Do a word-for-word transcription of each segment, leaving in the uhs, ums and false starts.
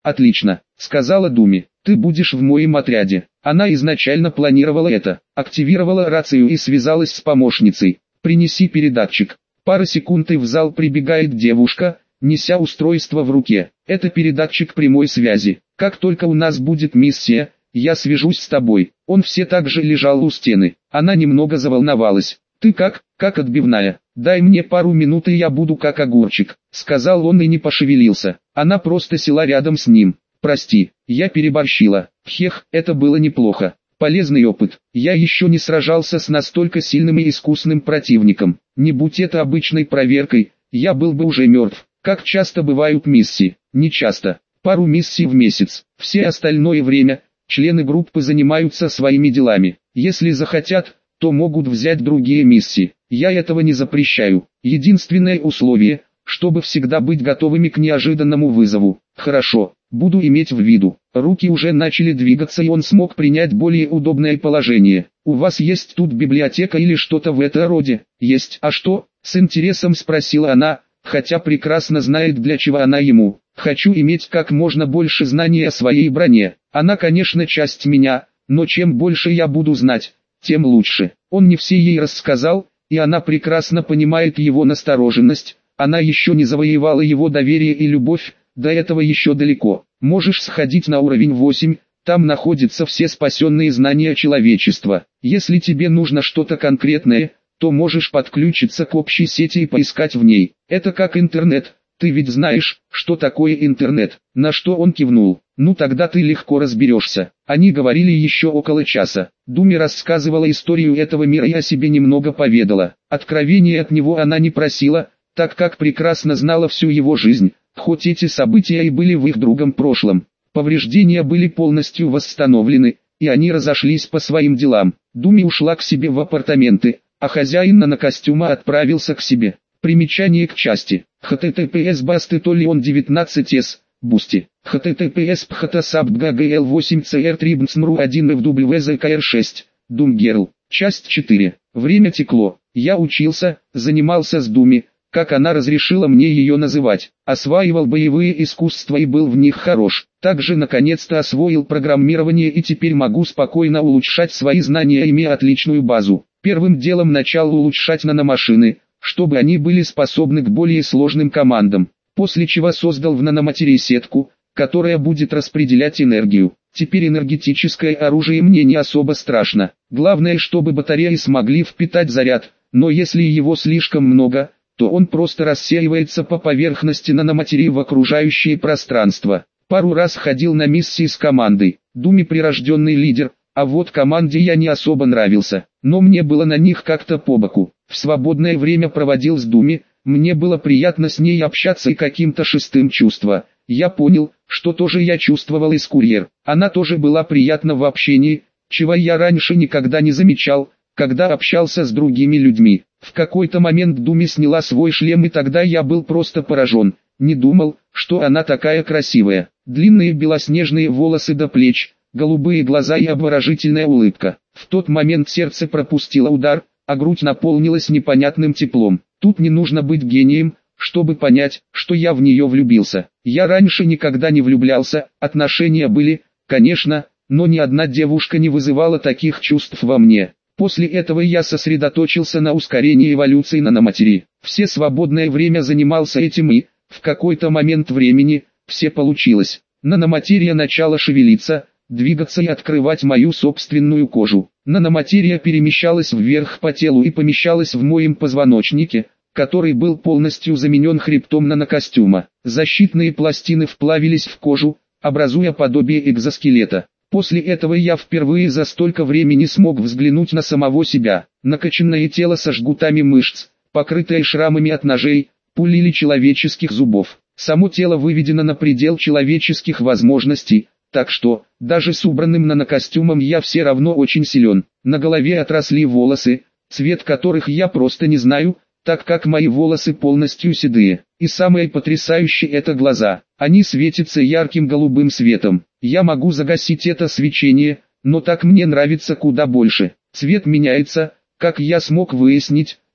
«Отлично», — сказала Думи, — «ты будешь в моем отряде». Она изначально планировала это, активировала рацию и связалась с помощницей. «Принеси передатчик». Пара секунд и в зал прибегает девушка, неся устройство в руке. Это передатчик прямой связи. «Как только у нас будет миссия, я свяжусь с тобой». Он все так же лежал у стены. Она немного заволновалась. «Ты как, как отбивная? Дай мне пару минут и я буду как огурчик», — сказал он и не пошевелился. Она просто села рядом с ним. «Прости, я переборщила. Хех, это было неплохо. Полезный опыт. Я еще не сражался с настолько сильным и искусным противником. Не будь это обычной проверкой, я был бы уже мертв». Как часто бывают миссии? Не часто. Пару миссий в месяц. Все остальное время члены группы занимаются своими делами. Если захотят, то могут взять другие миссии. Я этого не запрещаю. Единственное условие, чтобы всегда быть готовыми к неожиданному вызову. Хорошо, буду иметь в виду. Руки уже начали двигаться и он смог принять более удобное положение. У вас есть тут библиотека или что-то в этом роде? Есть. А что? С интересом спросила она, хотя прекрасно знает, для чего она ему. Хочу иметь как можно больше знаний о своей броне. Она, конечно, часть меня, но чем больше я буду знать, тем лучше. Он не все ей рассказал, и она прекрасно понимает его настороженность. Она еще не завоевала его доверие и любовь, до этого еще далеко. Можешь сходить на уровень восемь, там находятся все спасенные знания человечества. Если тебе нужно что-то конкретное, то можешь подключиться к общей сети и поискать в ней. Это как интернет. Ты ведь знаешь, что такое интернет. На что он кивнул. Ну тогда ты легко разберешься. Они говорили еще около часа. Думи рассказывала историю этого мира и о себе немного поведала. Откровения от него она не просила, так как прекрасно знала всю его жизнь, хоть эти события и были в их другом прошлом. Повреждения были полностью восстановлены, и они разошлись по своим делам. Думи ушла к себе в апартаменты, а хозяин нанокостюма отправился к себе. Примечание к части. https басты толион девятнадцать эс, бусти. https пхтасаб ггл восемь цр трибнсмру один фвзкр шесть, Думгерл. Часть четыре. Время текло. Я учился, занимался с Думи, как она разрешила мне ее называть. Осваивал боевые искусства и был в них хорош. Также наконец-то освоил программирование и теперь могу спокойно улучшать свои знания, имея отличную базу. Первым делом начал улучшать наномашины, чтобы они были способны к более сложным командам, после чего создал в наноматерии сетку, которая будет распределять энергию. Теперь энергетическое оружие мне не особо страшно. Главное, чтобы батареи смогли впитать заряд, но если его слишком много, то он просто рассеивается по поверхности наноматерии в окружающее пространство. Пару раз ходил на миссии с командой. Думи прирожденный лидер, а вот команде я не особо нравился, но мне было на них как-то по боку. В свободное время проводил с Думи, мне было приятно с ней общаться и каким-то шестым чувство. Я понял, что тоже я чувствовал из курьер. Она тоже была приятна в общении, чего я раньше никогда не замечал, когда общался с другими людьми. В какой-то момент Думи сняла свой шлем, и тогда я был просто поражен. Не думал, что она такая красивая. Длинные белоснежные волосы до плеч, голубые глаза и обворожительная улыбка. В тот момент сердце пропустило удар, а грудь наполнилась непонятным теплом. Тут не нужно быть гением, чтобы понять, что я в нее влюбился. Я раньше никогда не влюблялся, отношения были, конечно, но ни одна девушка не вызывала таких чувств во мне. После этого я сосредоточился на ускорении эволюции наноматерии. Все свободное время занимался этим и, в какой-то момент времени, все получилось. Наноматерия начала шевелиться, двигаться и открывать мою собственную кожу. Наноматерия перемещалась вверх по телу и помещалась в моем позвоночнике, который был полностью заменен хребтом нанокостюма. Защитные пластины вплавились в кожу, образуя подобие экзоскелета. После этого я впервые за столько времени смог взглянуть на самого себя. Накачанное тело со жгутами мышц, покрытое шрамами от ножей, пуль или человеческих зубов. Само тело выведено на предел человеческих возможностей, так что, даже с убранным нанокостюмом я все равно очень силен. На голове отросли волосы, цвет которых я просто не знаю, так как мои волосы полностью седые. И самое потрясающее — это глаза. Они светятся ярким голубым светом. Я могу загасить это свечение, но так мне нравится куда больше. Цвет меняется, как я смог выяснить,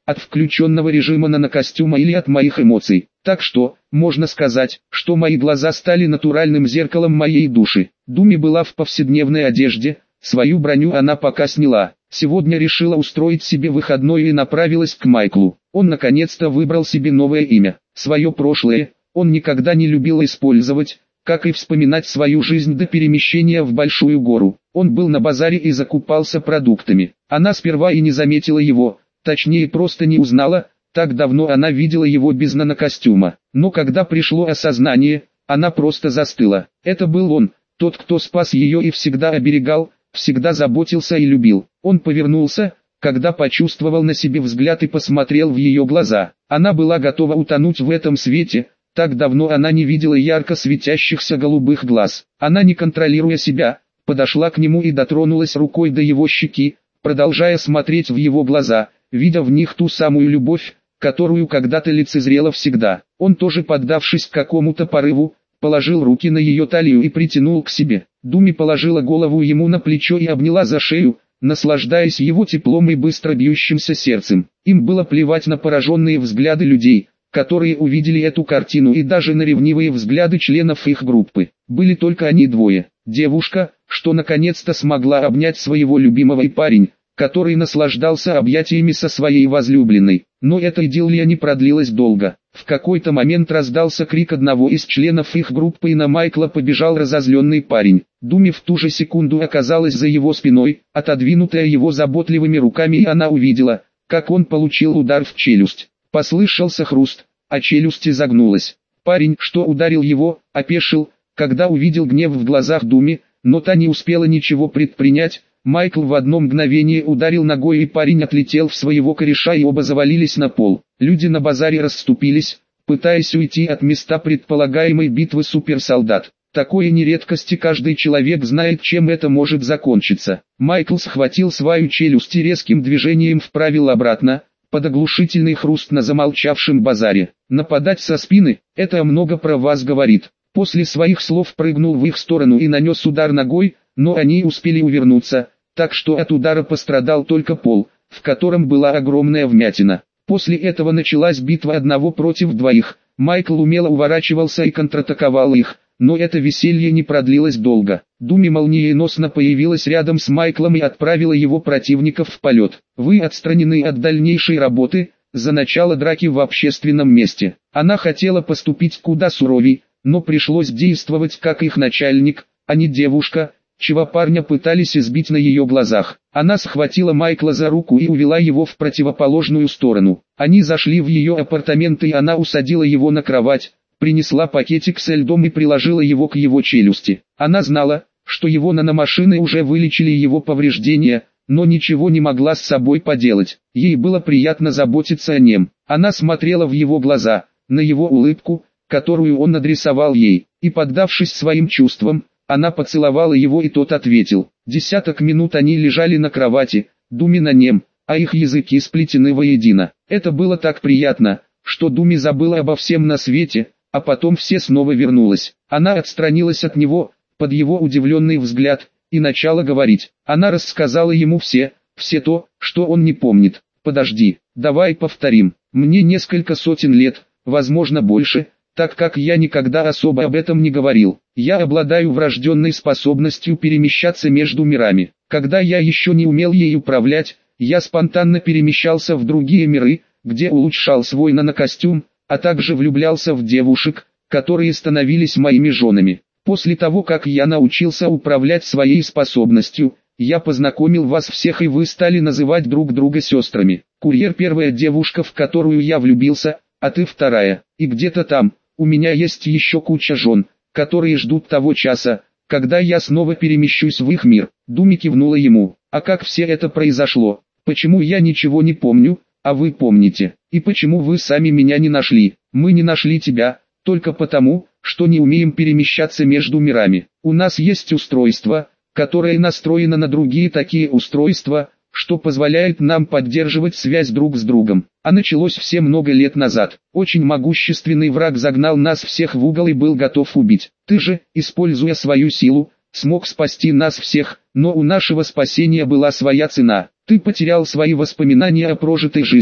от включенного режима нанокостюма или от моих эмоций. Так что, можно сказать, что мои глаза стали натуральным зеркалом моей души. Думи была в повседневной одежде, свою броню она пока сняла. Сегодня решила устроить себе выходной и направилась к Майклу. Он наконец-то выбрал себе новое имя. Свое прошлое он никогда не любил использовать, как и вспоминать свою жизнь до перемещения в Большую гору. Он был на базаре и закупался продуктами. Она сперва и не заметила его, точнее просто не узнала, так давно она видела его без нанокостюма. Но когда пришло осознание, она просто застыла. Это был он, тот, кто спас ее и всегда оберегал, всегда заботился и любил. Он повернулся, когда почувствовал на себе взгляд и посмотрел в ее глаза. Она была готова утонуть в этом свете. Так давно она не видела ярко светящихся голубых глаз. Она, не контролируя себя, подошла к нему и дотронулась рукой до его щеки, продолжая смотреть в его глаза, видя в них ту самую любовь, которую когда-то лицезрела всегда. Он тоже, поддавшись какому-то порыву, положил руки на ее талию и притянул к себе. Думи положила голову ему на плечо и обняла за шею, наслаждаясь его теплом и быстро бьющимся сердцем. Им было плевать на пораженные взгляды людей, которые увидели эту картину, и даже на ревнивые взгляды членов их группы. Были только они двое. Девушка, что наконец-то смогла обнять своего любимого, и парень, который наслаждался объятиями со своей возлюбленной. Но эта идиллия не продлилась долго. В какой-то момент раздался крик одного из членов их группы, и на Майкла побежал разозленный парень. Думи в ту же секунду оказалась за его спиной, отодвинутая его заботливыми руками, и она увидела, как он получил удар в челюсть. Послышался хруст, а челюсть изогнулась. Парень, что ударил его, опешил, когда увидел гнев в глазах Думи, но та не успела ничего предпринять. Майкл в одно мгновение ударил ногой, и парень отлетел в своего кореша, и оба завалились на пол. Люди на базаре расступились, пытаясь уйти от места предполагаемой битвы суперсолдат. Такое не редкость, и каждый человек знает, чем это может закончиться. Майкл схватил свою челюсть и резким движением вправил обратно, под оглушительный хруст на замолчавшем базаре. Нападать со спины – это много про вас говорит. После своих слов прыгнул в их сторону и нанес удар ногой, но они успели увернуться, так что от удара пострадал только пол, в котором была огромная вмятина. После этого началась битва одного против двоих. Майкл умело уворачивался и контратаковал их, но это веселье не продлилось долго. Думи молниеносно появилась рядом с Майклом и отправила его противников в полет. Вы отстранены от дальнейшей работы, за начало драки в общественном месте. Она хотела поступить куда суровей, но пришлось действовать как их начальник, а не девушка, чего парня пытались избить на ее глазах. Она схватила Майкла за руку и увела его в противоположную сторону. Они зашли в ее апартаменты, и она усадила его на кровать, принесла пакетик со льдом и приложила его к его челюсти. Она знала, что его наномашины уже вылечили его повреждения, но ничего не могла с собой поделать. Ей было приятно заботиться о нем. Она смотрела в его глаза, на его улыбку, которую он адресовал ей, и, поддавшись своим чувствам, она поцеловала его, и тот ответил. Десяток минут они лежали на кровати, Думи на нем, а их языки сплетены воедино. Это было так приятно, что Думи забыла обо всем на свете, а потом все снова вернулась. Она отстранилась от него, под его удивленный взгляд, и начала говорить. Она рассказала ему все, все то, что он не помнит. «Подожди, давай повторим. Мне несколько сотен лет, возможно больше, так как я никогда особо об этом не говорил. Я обладаю врожденной способностью перемещаться между мирами. Когда я еще не умел ей управлять, я спонтанно перемещался в другие миры, где улучшал свой нанокостюм, а также влюблялся в девушек, которые становились моими женами. После того, как я научился управлять своей способностью, я познакомил вас всех, и вы стали называть друг друга сестрами. Курьер — первая девушка, в которую я влюбился, а ты вторая. И где-то там, у меня есть еще куча жен, которые ждут того часа, когда я снова перемещусь в их мир». Думи кивнула ему. «А как все это произошло? Почему я ничего не помню, а вы помните? И почему вы сами меня не нашли?» «Мы не нашли тебя, только потому, что не умеем перемещаться между мирами. У нас есть устройство, которое настроено на другие такие устройства, что позволяет нам поддерживать связь друг с другом. А началось все много лет назад. Очень могущественный враг загнал нас всех в угол и был готов убить. Ты же, используя свою силу, смог спасти нас всех, но у нашего спасения была своя цена. Ты потерял свои воспоминания о прожитой жизни,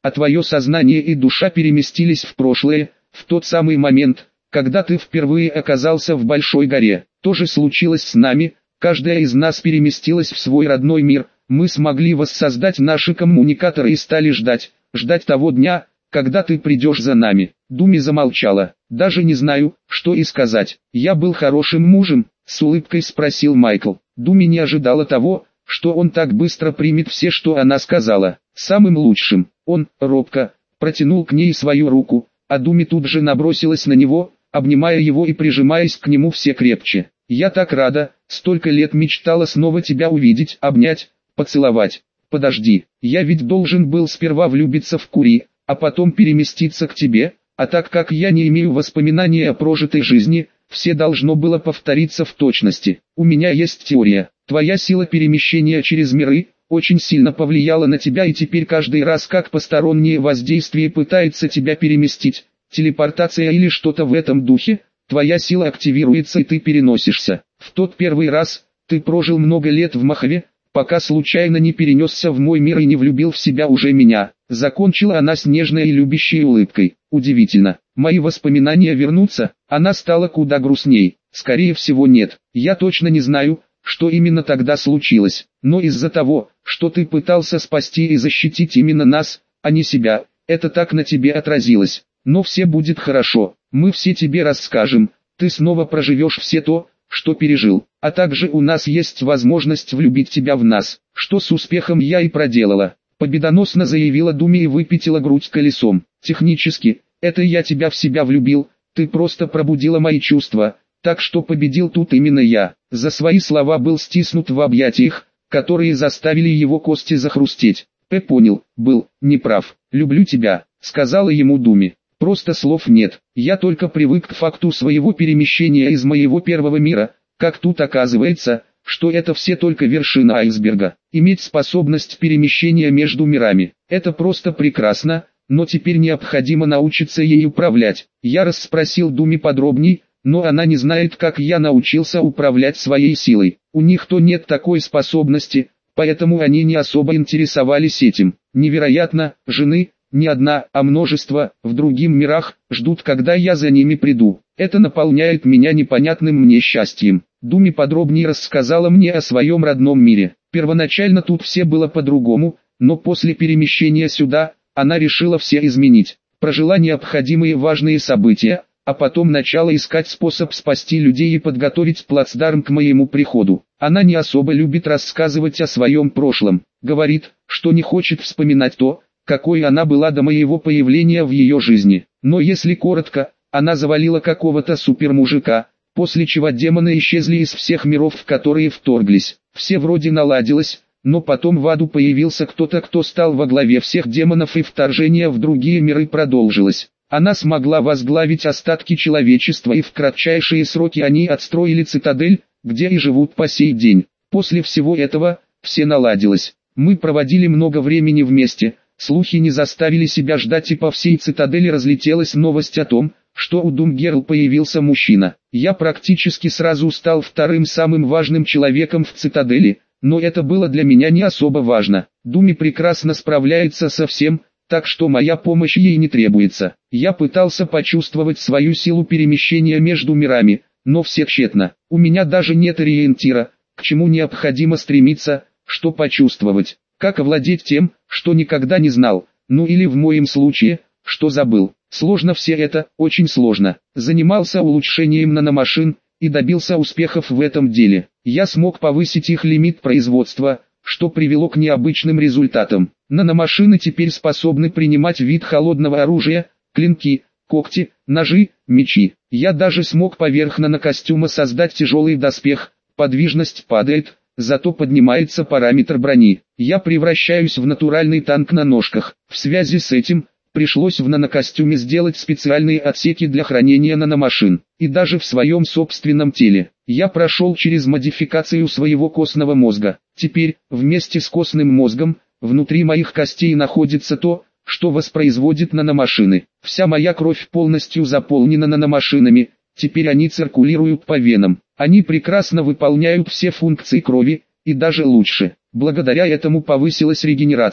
а твое сознание и душа переместились в прошлое, в тот самый момент, когда ты впервые оказался в Большой горе. То же случилось с нами, каждая из нас переместилась в свой родной мир, мы смогли воссоздать наши коммуникаторы и стали ждать, ждать того дня, когда ты придешь за нами. Думи замолчала. Даже не знаю, что и сказать. Я был хорошим мужем, с улыбкой спросил Майкл. Думи не ожидала того, что он так быстро примет все, что она сказала. Самым лучшим. Он, робко, протянул к ней свою руку, а Думи тут же набросилась на него, обнимая его и прижимаясь к нему все крепче. «Я так рада, столько лет мечтала снова тебя увидеть, обнять, поцеловать. Подожди, я ведь должен был сперва влюбиться в Кури, а потом переместиться к тебе, а так как я не имею воспоминаний о прожитой жизни, все должно было повториться в точности. У меня есть теория. Твоя сила перемещения через миры очень сильно повлияла на тебя, и теперь каждый раз как постороннее воздействие пытается тебя переместить, телепортация или что-то в этом духе, твоя сила активируется и ты переносишься. В тот первый раз ты прожил много лет в Махове, пока случайно не перенесся в мой мир и не влюбил в себя уже меня. Закончила она с нежной и любящей улыбкой. Удивительно, мои воспоминания вернутся. Она стала куда грустней. Скорее всего нет. Я точно не знаю, что именно тогда случилось. Но из-за того, что ты пытался спасти и защитить именно нас, а не себя, это так на тебе отразилось. Но все будет хорошо. Мы все тебе расскажем. Ты снова проживешь все то, что пережил. А также у нас есть возможность влюбить тебя в нас, что с успехом я и проделала. Победоносно заявила Думи и выпятила грудь колесом. Технически, это я тебя в себя влюбил, ты просто пробудила мои чувства, так что победил тут именно я. За свои слова был стиснут в объятиях, которые заставили его кости захрустеть. П понял, был, неправ. Люблю тебя, сказала ему Думи. Просто слов нет, я только привык к факту своего перемещения из моего первого мира, как тут оказывается, что это все только вершина айсберга. Иметь способность перемещения между мирами, это просто прекрасно, но теперь необходимо научиться ей управлять. Я расспросил Думи подробней, но она не знает, как я научился управлять своей силой. У них то нет такой способности, поэтому они не особо интересовались этим. Невероятно, жены, не одна, а множество, в других мирах, ждут, когда я за ними приду. Это наполняет меня непонятным мне счастьем. Думи подробнее рассказала мне о своем родном мире. Первоначально тут все было по-другому, но после перемещения сюда, она решила все изменить. Прожила необходимые важные события, а потом начала искать способ спасти людей и подготовить плацдарм к моему приходу. Она не особо любит рассказывать о своем прошлом. Говорит, что не хочет вспоминать то, какой она была до моего появления в ее жизни. Но если коротко, она завалила какого-то супермужика, после чего демоны исчезли из всех миров, в которые вторглись. Все вроде наладилось, но потом в аду появился кто-то, кто стал во главе всех демонов, и вторжение в другие миры продолжилось. Она смогла возглавить остатки человечества, и в кратчайшие сроки они отстроили цитадель, где и живут по сей день. После всего этого, все наладилось. Мы проводили много времени вместе. Слухи не заставили себя ждать, и по всей цитадели разлетелась новость о том, что у Думгерл появился мужчина. Я практически сразу стал вторым самым важным человеком в цитадели, но это было для меня не особо важно. Думи прекрасно справляется со всем, так что моя помощь ей не требуется. Я пытался почувствовать свою силу перемещения между мирами, но все тщетно. У меня даже нет ориентира, к чему необходимо стремиться, что почувствовать. Как овладеть тем, что никогда не знал, ну или в моем случае, что забыл. Сложно все это, очень сложно. Занимался улучшением наномашин и добился успехов в этом деле. Я смог повысить их лимит производства, что привело к необычным результатам. Наномашины теперь способны принимать вид холодного оружия, клинки, когти, ножи, мечи. Я даже смог поверх нанокостюма создать тяжелый доспех, подвижность падает, зато поднимается параметр брони. Я превращаюсь в натуральный танк на ножках. В связи с этим, пришлось в нанокостюме сделать специальные отсеки для хранения наномашин. И даже в своем собственном теле. Я прошел через модификацию своего костного мозга. Теперь, вместе с костным мозгом, внутри моих костей находится то, что воспроизводит наномашины. Вся моя кровь полностью заполнена наномашинами. Теперь они циркулируют по венам. Они прекрасно выполняют все функции крови, и даже лучше. Благодаря этому повысилась регенерация.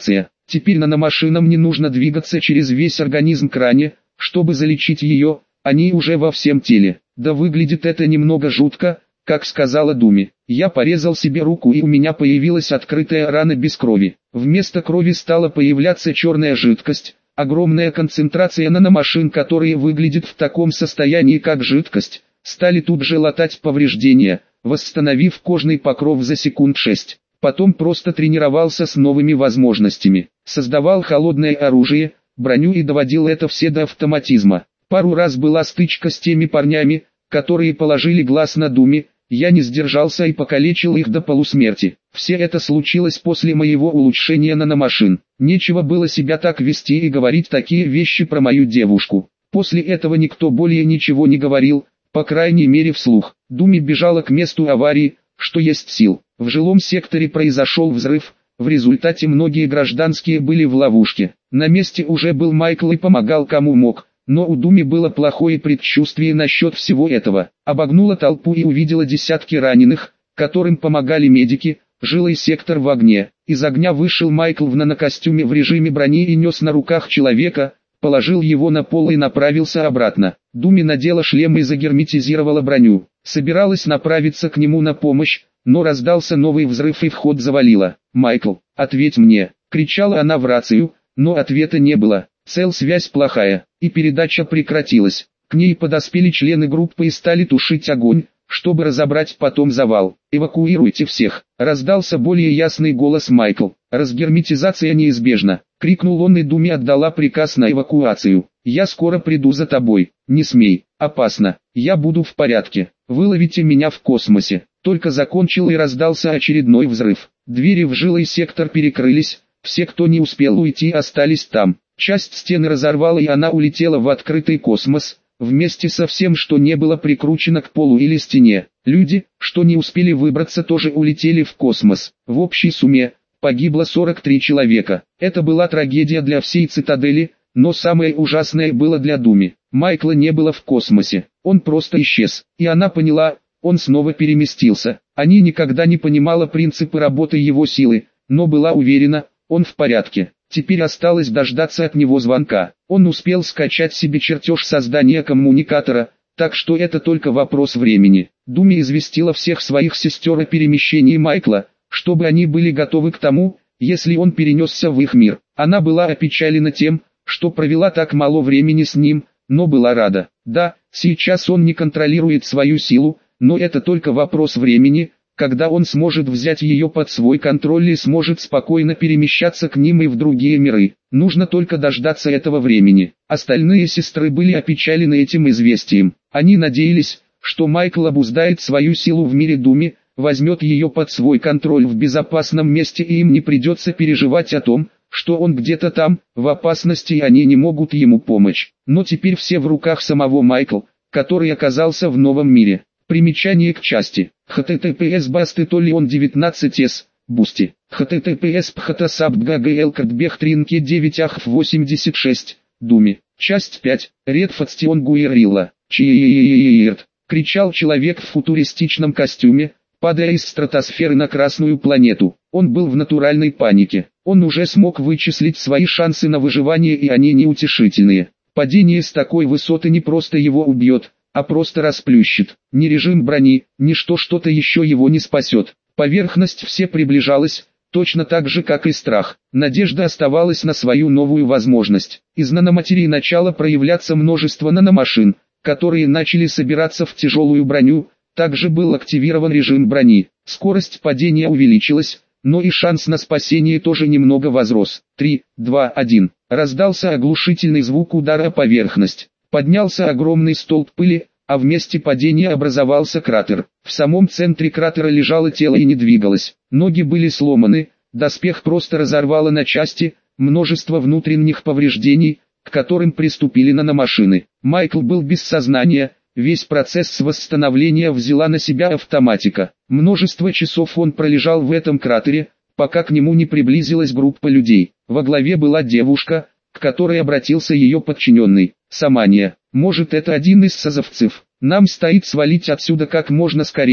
Теперь наномашинам не нужно двигаться через весь организм к ране, чтобы залечить ее, они уже во всем теле. Да выглядит это немного жутко, как сказала Думи. Я порезал себе руку и у меня появилась открытая рана без крови. Вместо крови стала появляться черная жидкость. Огромная концентрация наномашин, которые выглядят в таком состоянии как жидкость, стали тут же латать повреждения, восстановив кожный покров за секунд шесть. Потом просто тренировался с новыми возможностями. Создавал холодное оружие, броню и доводил это все до автоматизма. Пару раз была стычка с теми парнями, которые положили глаз на Думи. Я не сдержался и покалечил их до полусмерти. Все это случилось после моего улучшения наномашин. Нечего было себя так вести и говорить такие вещи про мою девушку. После этого никто более ничего не говорил, по крайней мере вслух. Думи бежала к месту аварии, что есть сил. В жилом секторе произошел взрыв, в результате многие гражданские были в ловушке. На месте уже был Майкл и помогал кому мог. Но у Думи было плохое предчувствие насчет всего этого. Обогнула толпу и увидела десятки раненых, которым помогали медики. Жилой сектор в огне. Из огня вышел Майкл в нанокостюме в режиме брони и нес на руках человека, положил его на пол и направился обратно. Думи надела шлем и загерметизировала броню. Собиралась направиться к нему на помощь, но раздался новый взрыв и вход завалило. «Майкл, ответь мне!» — кричала она в рацию, но ответа не было. Цел связь плохая, и передача прекратилась. К ней подоспели члены группы и стали тушить огонь, чтобы разобрать потом завал. «Эвакуируйте всех!» — раздался более ясный голос Майкл. «Разгерметизация неизбежна!» — крикнул он, и Думи отдала приказ на эвакуацию. «Я скоро приду за тобой. Не смей, опасно. Я буду в порядке. Выловите меня в космосе». Только закончил и раздался очередной взрыв. Двери в жилой сектор перекрылись, все, кто не успел уйти, остались там. Часть стены разорвала и она улетела в открытый космос, вместе со всем, что не было прикручено к полу или стене. Люди, что не успели выбраться, тоже улетели в космос. В общей сумме погибло сорок три человека. Это была трагедия для всей цитадели, но самое ужасное было для Думи. Майкла не было в космосе, он просто исчез, и она поняла, он снова переместился. Они никогда не понимала принципы работы его силы, но была уверена, он в порядке. Теперь осталось дождаться от него звонка. Он успел скачать себе чертеж создания коммуникатора, так что это только вопрос времени. Думи известила всех своих сестер о перемещении Майкла, чтобы они были готовы к тому, если он перенесся в их мир. Она была опечалена тем, что провела так мало времени с ним, но была рада. Да, сейчас он не контролирует свою силу, но это только вопрос времени, когда он сможет взять ее под свой контроль и сможет спокойно перемещаться к ним и в другие миры. Нужно только дождаться этого времени. Остальные сестры были опечалены этим известием. Они надеялись, что Майкл обуздает свою силу в мире Думи, возьмет ее под свой контроль в безопасном месте, и им не придется переживать о том, что он где-то там, в опасности, и они не могут ему помочь. Но теперь все в руках самого Майкла, который оказался в новом мире. Примечание к части. https басты толион девятнадцать эс, бусти. https пхтасабдггл картбех тринке девять ахф восемьдесят шесть, думи. Часть пять. Редфатстион гуэрилла. Чиииииирт. Кричал человек в футуристичном костюме, падая из стратосферы на красную планету. Он был в натуральной панике. Он уже смог вычислить свои шансы на выживание, и они неутешительные. Падение с такой высоты не просто его убьет, а просто расплющит. Ни режим брони, ни что что-то еще его не спасет. Поверхность все приближалась, точно так же как и страх. Надежда оставалась на свою новую возможность. Из наноматерии начало проявляться множество наномашин, которые начали собираться в тяжелую броню. Также был активирован режим брони. Скорость падения увеличилась, но и шанс на спасение тоже немного возрос. три, два, один. Раздался оглушительный звук удара о поверхность. Поднялся огромный столб пыли, а в месте падения образовался кратер. В самом центре кратера лежало тело и не двигалось. Ноги были сломаны, доспех просто разорвало на части, множество внутренних повреждений, к которым приступили наномашины. Майкл был без сознания, весь процесс восстановления взяла на себя автоматика. Множество часов он пролежал в этом кратере, пока к нему не приблизилась группа людей. Во главе была девушка, к которой обратился ее подчиненный. «Самания, может, это один из созовцев? Нам стоит свалить отсюда как можно скорее,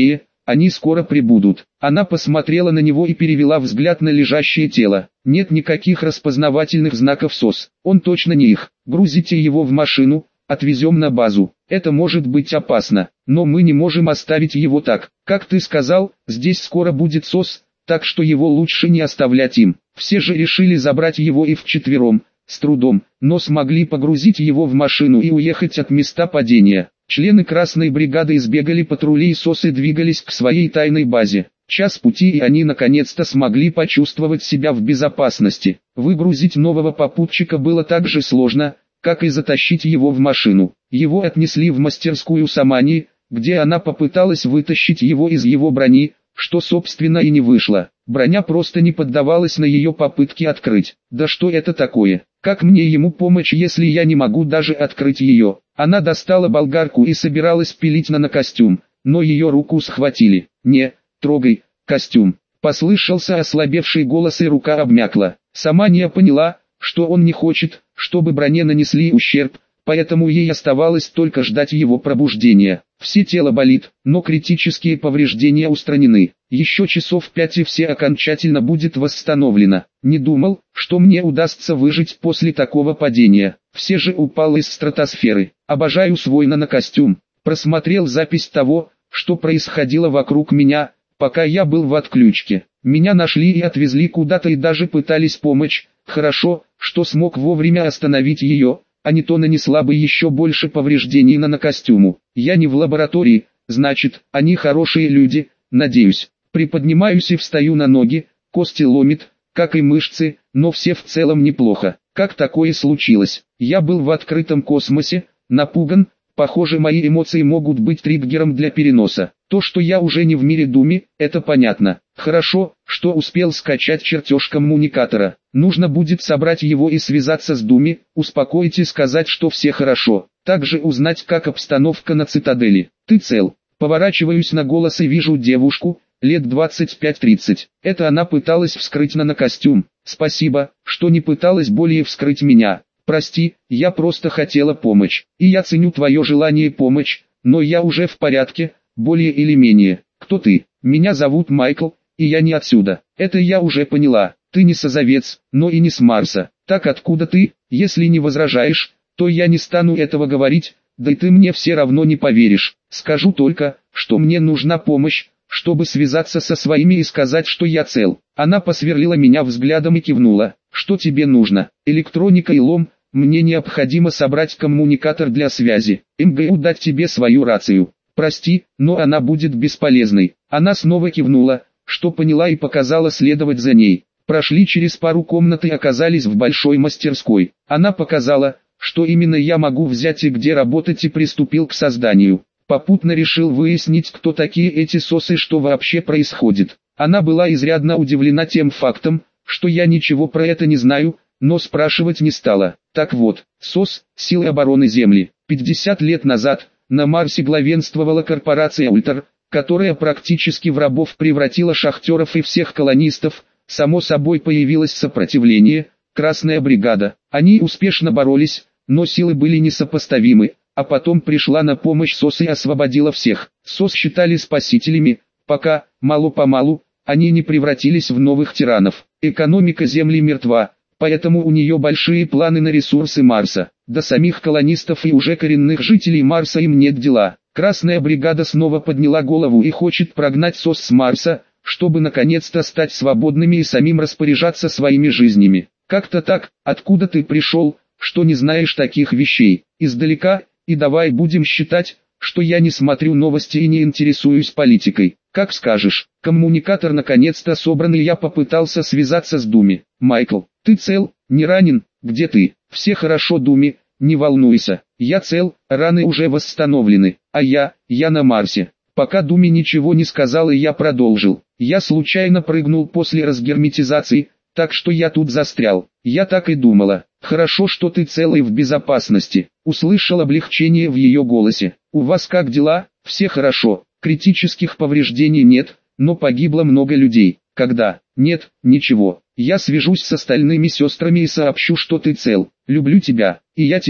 они скоро прибудут. Она посмотрела на него и перевела взгляд на лежащее тело. Нет никаких распознавательных знаков СОС. Он точно не их. Грузите его в машину, отвезем на базу. Это может быть опасно, но мы не можем оставить его так. Как ты сказал, здесь скоро будет СОС, так что его лучше не оставлять им. Все же решили забрать его и вчетвером, с трудом, но смогли погрузить его в машину и уехать от места падения. Члены Красной бригады избегали патрулей СОС и двигались к своей тайной базе. Час пути и они наконец-то смогли почувствовать себя в безопасности. Выгрузить нового попутчика было так же сложно, как и затащить его в машину. Его отнесли в мастерскую Самани, где она попыталась вытащить его из его брони, что собственно и не вышло. Броня просто не поддавалась на ее попытки открыть. Да что это такое? Как мне ему помочь, если я не могу даже открыть ее? Она достала болгарку и собиралась пилить на на костюм, но ее руку схватили. «Не, трогай, костюм!» Послышался ослабевший голос и рука обмякла. Самания поняла, что он не хочет, чтобы броне нанесли ущерб, поэтому ей оставалось только ждать его пробуждения. Все тело болит, но критические повреждения устранены. Еще часов пять и все окончательно будет восстановлено. Не думал, что мне удастся выжить после такого падения. Все же упал из стратосферы. Обожаю свой нанокостюм. Просмотрел запись того, что происходило вокруг меня, пока я был в отключке. Меня нашли и отвезли куда-то и даже пытались помочь. Хорошо, что смог вовремя остановить ее, а не то нанесла бы еще больше повреждений нанокостюму. Я не в лаборатории, значит, они хорошие люди, надеюсь. Приподнимаюсь и встаю на ноги, кости ломит, как и мышцы, но все в целом неплохо. Как такое случилось? Я был в открытом космосе, напуган, похоже, мои эмоции могут быть триггером для переноса. То, что я уже не в мире Думи, это понятно. Хорошо, что успел скачать чертеж коммуникатора. Нужно будет собрать его и связаться с Думи, успокоить и сказать, что все хорошо. Также узнать, как обстановка на цитадели. Ты цел? Поворачиваюсь на голос и вижу девушку, лет двадцать пять-тридцать. Это она пыталась вскрыть нанокостюм. Спасибо, что не пыталась более вскрыть меня. Прости, я просто хотела помочь. И я ценю твое желание помочь, но я уже в порядке, более или менее. Кто ты? Меня зовут Майкл, и я не отсюда. Это я уже поняла. Ты не созовец, но и не с Марса. Так откуда ты? Если не возражаешь, то я не стану этого говорить, да и ты мне все равно не поверишь. Скажу только, что мне нужна помощь, чтобы связаться со своими и сказать, что я цел. Она посверлила меня взглядом и кивнула. Что тебе нужно? Электроника и лом. Мне необходимо собрать коммуникатор для связи. МГУ дать тебе свою рацию. Прости, но она будет бесполезной. Она снова кивнула, что поняла и показала следовать за ней. Прошли через пару комнат и оказались в большой мастерской. Она показала, что именно я могу взять и где работать, и приступил к созданию. Попутно решил выяснить, кто такие эти СОС и что вообще происходит. Она была изрядно удивлена тем фактом, что я ничего про это не знаю, но спрашивать не стала. Так вот, СОС, силы обороны Земли. пятьдесят лет назад на Марсе главенствовала корпорация Ультр, которая практически в рабов превратила шахтеров и всех колонистов. Само собой появилось сопротивление, Красная бригада. Они успешно боролись, но силы были несопоставимы, а потом пришла на помощь СОС и освободила всех. СОС считали спасителями, пока, мало-помалу, они не превратились в новых тиранов. Экономика Земли мертва, поэтому у нее большие планы на ресурсы Марса. До самих колонистов и уже коренных жителей Марса им нет дела. Красная бригада снова подняла голову и хочет прогнать СОС с Марса, чтобы наконец-то стать свободными и самим распоряжаться своими жизнями. Как-то так. Откуда ты пришел, что не знаешь таких вещей? Издалека, и давай будем считать, что я не смотрю новости и не интересуюсь политикой. Как скажешь. Коммуникатор наконец-то собран, и я попытался связаться с Думи. Майкл, ты цел? Не ранен? Где ты? Все хорошо, Думи, не волнуйся. Я цел, раны уже восстановлены. А я, я на Марсе. Пока Думи ничего не сказал, и я продолжил. Я случайно прыгнул после разгерметизации, так что я тут застрял. Я так и думала. Хорошо, что ты цел и в безопасности. Услышал облегчение в ее голосе. У вас как дела? Все хорошо. Критических повреждений нет, но погибло много людей. Когда? Нет, ничего. Я свяжусь с остальными сестрами и сообщу, что ты цел. Люблю тебя, и я тебя.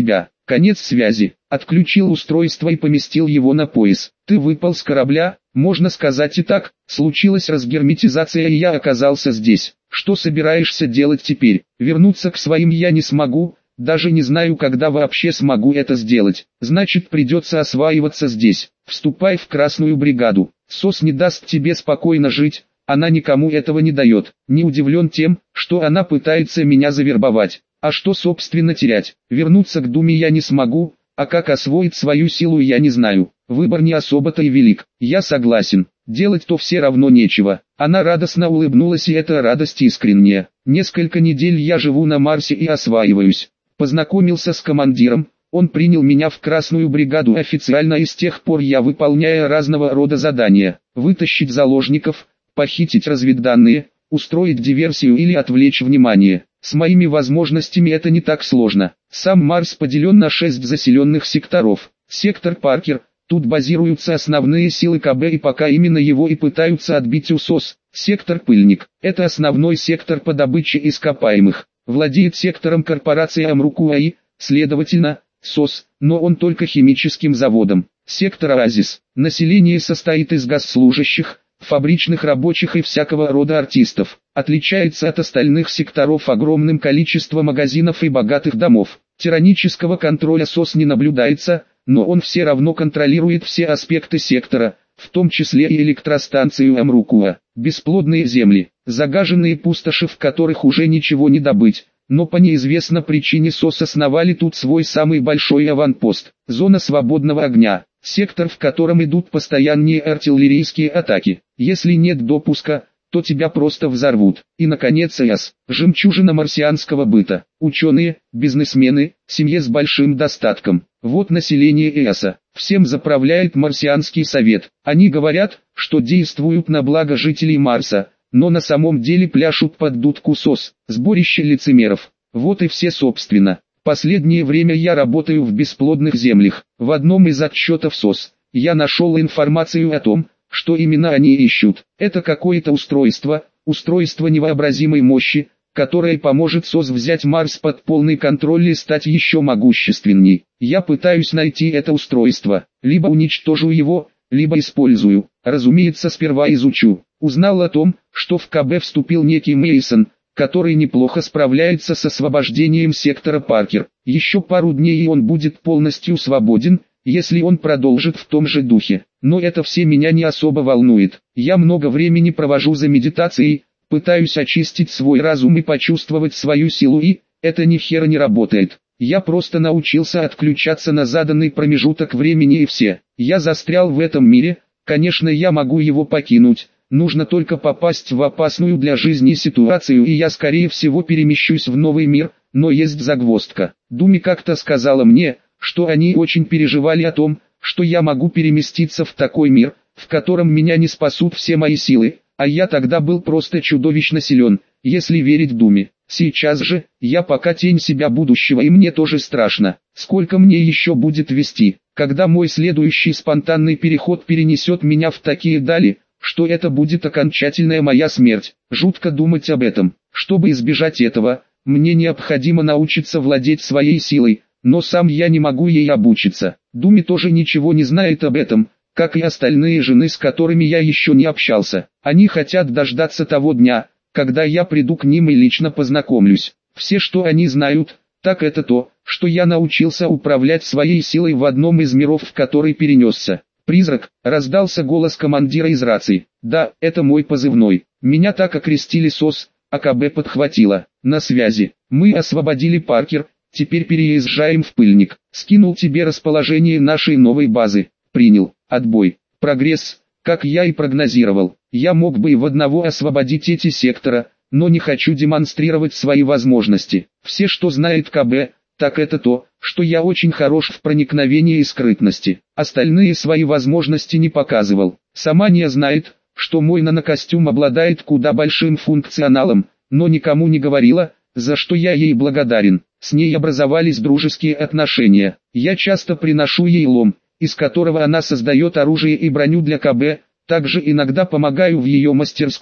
Конец связи. Отключил устройство и поместил его на пояс. Ты выпал с корабля, можно сказать и так. Случилась разгерметизация и я оказался здесь. Что собираешься делать теперь? Вернуться к своим я не смогу. Даже не знаю, когда вообще смогу это сделать. Значит, придется осваиваться здесь. Вступай в Красную бригаду. СОС не даст тебе спокойно жить. Она никому этого не дает. Не удивлен тем, что она пытается меня завербовать. А что собственно терять? Вернуться к Думе я не смогу, а как освоить свою силу я не знаю. Выбор не особо-то и велик. Я согласен. Делать-то все равно нечего. Она радостно улыбнулась, и эта радость искренняя. Несколько недель я живу на Марсе и осваиваюсь. Познакомился с командиром. Он принял меня в Красную бригаду официально, и с тех пор я выполняю разного рода задания. Вытащить заложников, похитить разведданные, устроить диверсию или отвлечь внимание. С моими возможностями это не так сложно. Сам Марс поделен на шесть заселенных секторов. Сектор Паркер, тут базируются основные силы ка бэ, и пока именно его и пытаются отбить у СОС. Сектор Пыльник, это основной сектор по добыче ископаемых. Владеет сектором корпорация Амрукуаи, следовательно, СОС, но он только химическим заводом. Сектор Оазис, население состоит из госслужащих, фабричных рабочих и всякого рода артистов. Отличается от остальных секторов огромным количеством магазинов и богатых домов. Тиранического контроля СОС не наблюдается, но он все равно контролирует все аспекты сектора, в том числе и электростанцию Амрукуа. Бесплодные земли, загаженные пустоши, в которых уже ничего не добыть. Но по неизвестной причине СОС основали тут свой самый большой аванпост. Зона свободного огня. Сектор, в котором идут постоянные артиллерийские атаки. Если нет допуска, то тебя просто взорвут. И наконец ЭАС, жемчужина марсианского быта. Ученые, бизнесмены, семьи с большим достатком. Вот население ЭАСа. Всем заправляет марсианский совет. Они говорят, что действуют на благо жителей Марса, но на самом деле пляшут под дудку СОС. Сборище лицемеров. Вот и все собственно. Последнее время я работаю в бесплодных землях. В одном из отчетов СОС я нашел информацию о том, что именно они ищут. Это какое-то устройство, устройство невообразимой мощи, которое поможет СОС взять Марс под полный контроль и стать еще могущественней. Я пытаюсь найти это устройство, либо уничтожу его, либо использую. Разумеется, сперва изучу. Узнал о том, что в ка бэ вступил некий Мейсон, который неплохо справляется с освобождением сектора Паркер. Еще пару дней и он будет полностью свободен, если он продолжит в том же духе. Но это все меня не особо волнует. Я много времени провожу за медитацией, пытаюсь очистить свой разум и почувствовать свою силу, и это ни хера не работает. Я просто научился отключаться на заданный промежуток времени и все. Я застрял в этом мире, конечно я могу его покинуть. Нужно только попасть в опасную для жизни ситуацию, и я скорее всего перемещусь в новый мир, но есть загвоздка. Думи как-то сказала мне, что они очень переживали о том, что я могу переместиться в такой мир, в котором меня не спасут все мои силы, а я тогда был просто чудовищно силен, если верить Думе. Сейчас же, я пока тень себя будущего, и мне тоже страшно, сколько мне еще будет вести, когда мой следующий спонтанный переход перенесет меня в такие дали, что это будет окончательная моя смерть. Жутко думать об этом. Чтобы избежать этого, мне необходимо научиться владеть своей силой, но сам я не могу ей обучиться. Думи тоже ничего не знает об этом, как и остальные жены, с которыми я еще не общался. Они хотят дождаться того дня, когда я приду к ним и лично познакомлюсь. Все, что они знают, так это то, что я научился управлять своей силой в одном из миров, в который перенесся. «Призрак», — раздался голос командира из рации. «Да, это мой позывной. Меня так окрестили СОС, а ка бэ подхватила. На связи. Мы освободили Паркер, теперь переезжаем в Пыльник. Скинул тебе расположение нашей новой базы. Принял. Отбой. Прогресс, как я и прогнозировал. Я мог бы и в одного освободить эти сектора, но не хочу демонстрировать свои возможности. Все, что знает ка бэ, так это то, что я очень хорош в проникновении и скрытности. Остальные свои возможности не показывал. Сама не знает, что мой нанокостюм обладает куда большим функционалом, но никому не говорила, за что я ей благодарен. С ней образовались дружеские отношения. Я часто приношу ей лом, из которого она создает оружие и броню для ка бэ, также иногда помогаю в ее мастерской.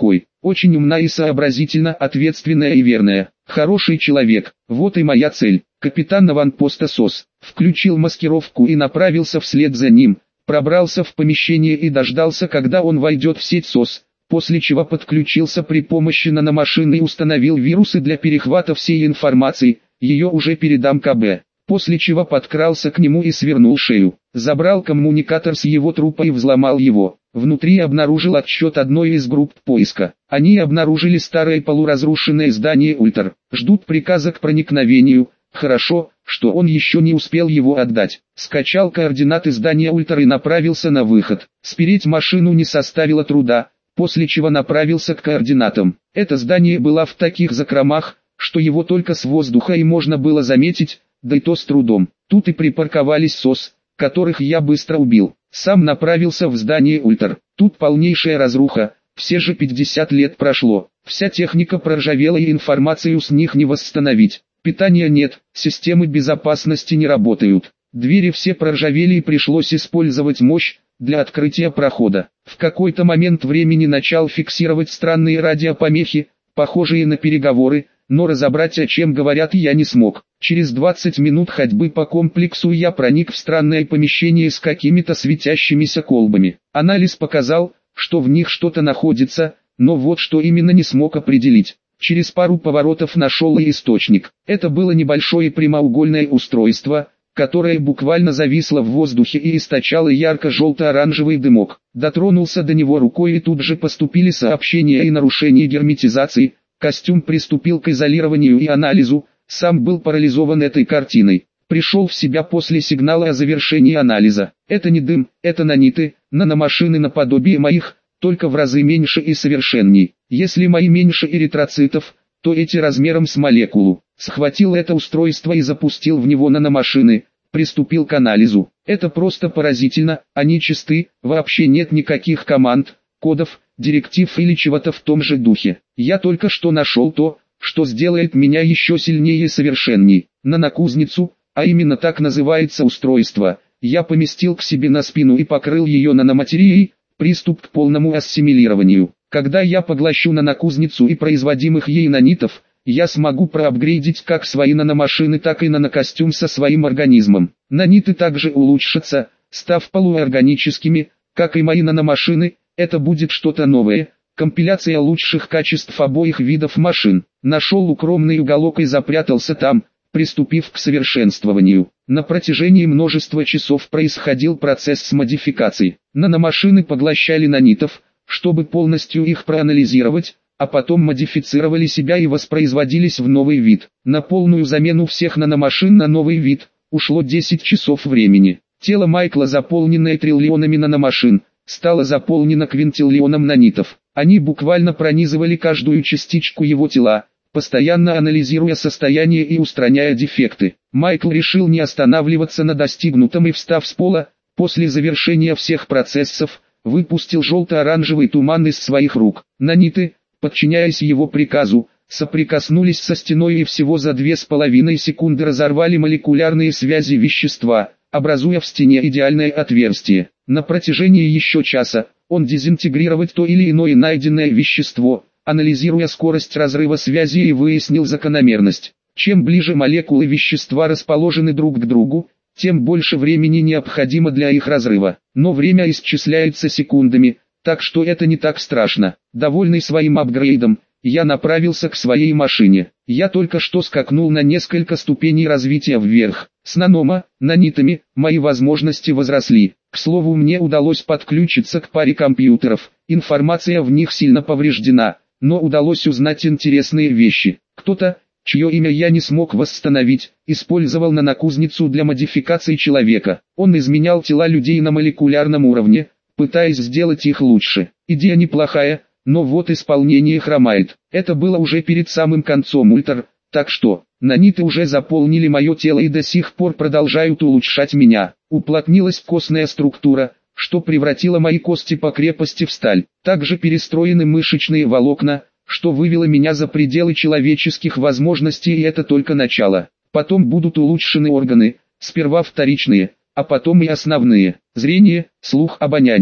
Очень умна и сообразительна, ответственная и верная. Хороший человек. Вот и моя цель. Капитан аванпоста СОС включил маскировку и направился вслед за ним. Пробрался в помещение и дождался, когда он войдет в сеть СОС, после чего подключился при помощи наномашины и установил вирусы для перехвата всей информации, ее уже передам КБ. После чего подкрался к нему и свернул шею. Забрал коммуникатор с его трупа и взломал его. Внутри обнаружил отчет одной из групп поиска. Они обнаружили старое полуразрушенное здание Ультр. Ждут приказа к проникновению. Хорошо, что он еще не успел его отдать. Скачал координаты здания Ультр и направился на выход. Спереть машину не составило труда, после чего направился к координатам. Это здание было в таких закромах, что его только с воздуха и можно было заметить, да и то с трудом. Тут и припарковались СОС, которых я быстро убил. Сам направился в здание Ультр. Тут полнейшая разруха, все же пятьдесят лет прошло. Вся техника проржавела и информацию с них не восстановить. Питания нет, системы безопасности не работают. Двери все проржавели и пришлось использовать мощь для открытия прохода. В какой-то момент времени начал фиксировать странные радиопомехи, похожие на переговоры, но разобрать, о чем говорят, я не смог. Через двадцать минут ходьбы по комплексу я проник в странное помещение с какими-то светящимися колбами. Анализ показал, что в них что-то находится, но вот что именно не смог определить. Через пару поворотов нашел и источник. Это было небольшое прямоугольное устройство, которое буквально зависло в воздухе и источало ярко-желто-оранжевый дымок. Дотронулся до него рукой и тут же поступили сообщения о нарушении герметизации. Костюм приступил к изолированию и анализу, сам был парализован этой картиной. Пришел в себя после сигнала о завершении анализа. Это не дым, это наниты, наномашины наподобие моих, только в разы меньше и совершенней. Если мои меньше эритроцитов, то эти размером с молекулу. Схватил это устройство и запустил в него наномашины, приступил к анализу. Это просто поразительно, они чисты, вообще нет никаких команд, кодов, директив или чего-то в том же духе. Я только что нашел то, что сделает меня еще сильнее и совершенней. Нанокузницу, а именно так называется устройство, я поместил к себе на спину и покрыл ее наноматерией, приступ к полному ассимилированию. Когда я поглощу нанокузницу и производимых ей нанитов, я смогу проапгрейдить как свои наномашины, так и нанокостюм со своим организмом. Наниты также улучшатся, став полуорганическими, как и мои наномашины. Это будет что-то новое, компиляция лучших качеств обоих видов машин. Нашел укромный уголок и запрятался там, приступив к совершенствованию. На протяжении множества часов происходил процесс с модификацией. Наномашины поглощали нанитов, чтобы полностью их проанализировать, а потом модифицировали себя и воспроизводились в новый вид. На полную замену всех наномашин на новый вид ушло десять часов времени. Тело Майкла, заполненное триллионами наномашин, стало заполнено квинтиллионом нанитов. Они буквально пронизывали каждую частичку его тела, постоянно анализируя состояние и устраняя дефекты. Майкл решил не останавливаться на достигнутом и, встав с пола, после завершения всех процессов, выпустил желто-оранжевый туман из своих рук. Наниты, подчиняясь его приказу, соприкоснулись со стеной и всего за две с половиной секунды разорвали молекулярные связи вещества, образуя в стене идеальное отверстие. На протяжении еще часа он дезинтегрировать то или иное найденное вещество, анализируя скорость разрыва связи, и выяснил закономерность. Чем ближе молекулы вещества расположены друг к другу, тем больше времени необходимо для их разрыва. Но время исчисляется секундами, так что это не так страшно. Довольный своим апгрейдом, я направился к своей машине. Я только что скакнул на несколько ступеней развития вверх. С нанома, нанитами, мои возможности возросли. К слову, мне удалось подключиться к паре компьютеров. Информация в них сильно повреждена, но удалось узнать интересные вещи. Кто-то, чье имя я не смог восстановить, использовал нанокузницу для модификации человека. Он изменял тела людей на молекулярном уровне, пытаясь сделать их лучше. Идея неплохая, но вот исполнение хромает. Это было уже перед самым концом Ультр, так что, наниты уже заполнили мое тело и до сих пор продолжают улучшать меня. Уплотнилась костная структура, что превратило мои кости по крепости в сталь. Также перестроены мышечные волокна, что вывело меня за пределы человеческих возможностей, и это только начало. Потом будут улучшены органы, сперва вторичные, а потом и основные. Зрение, слух, обоняние.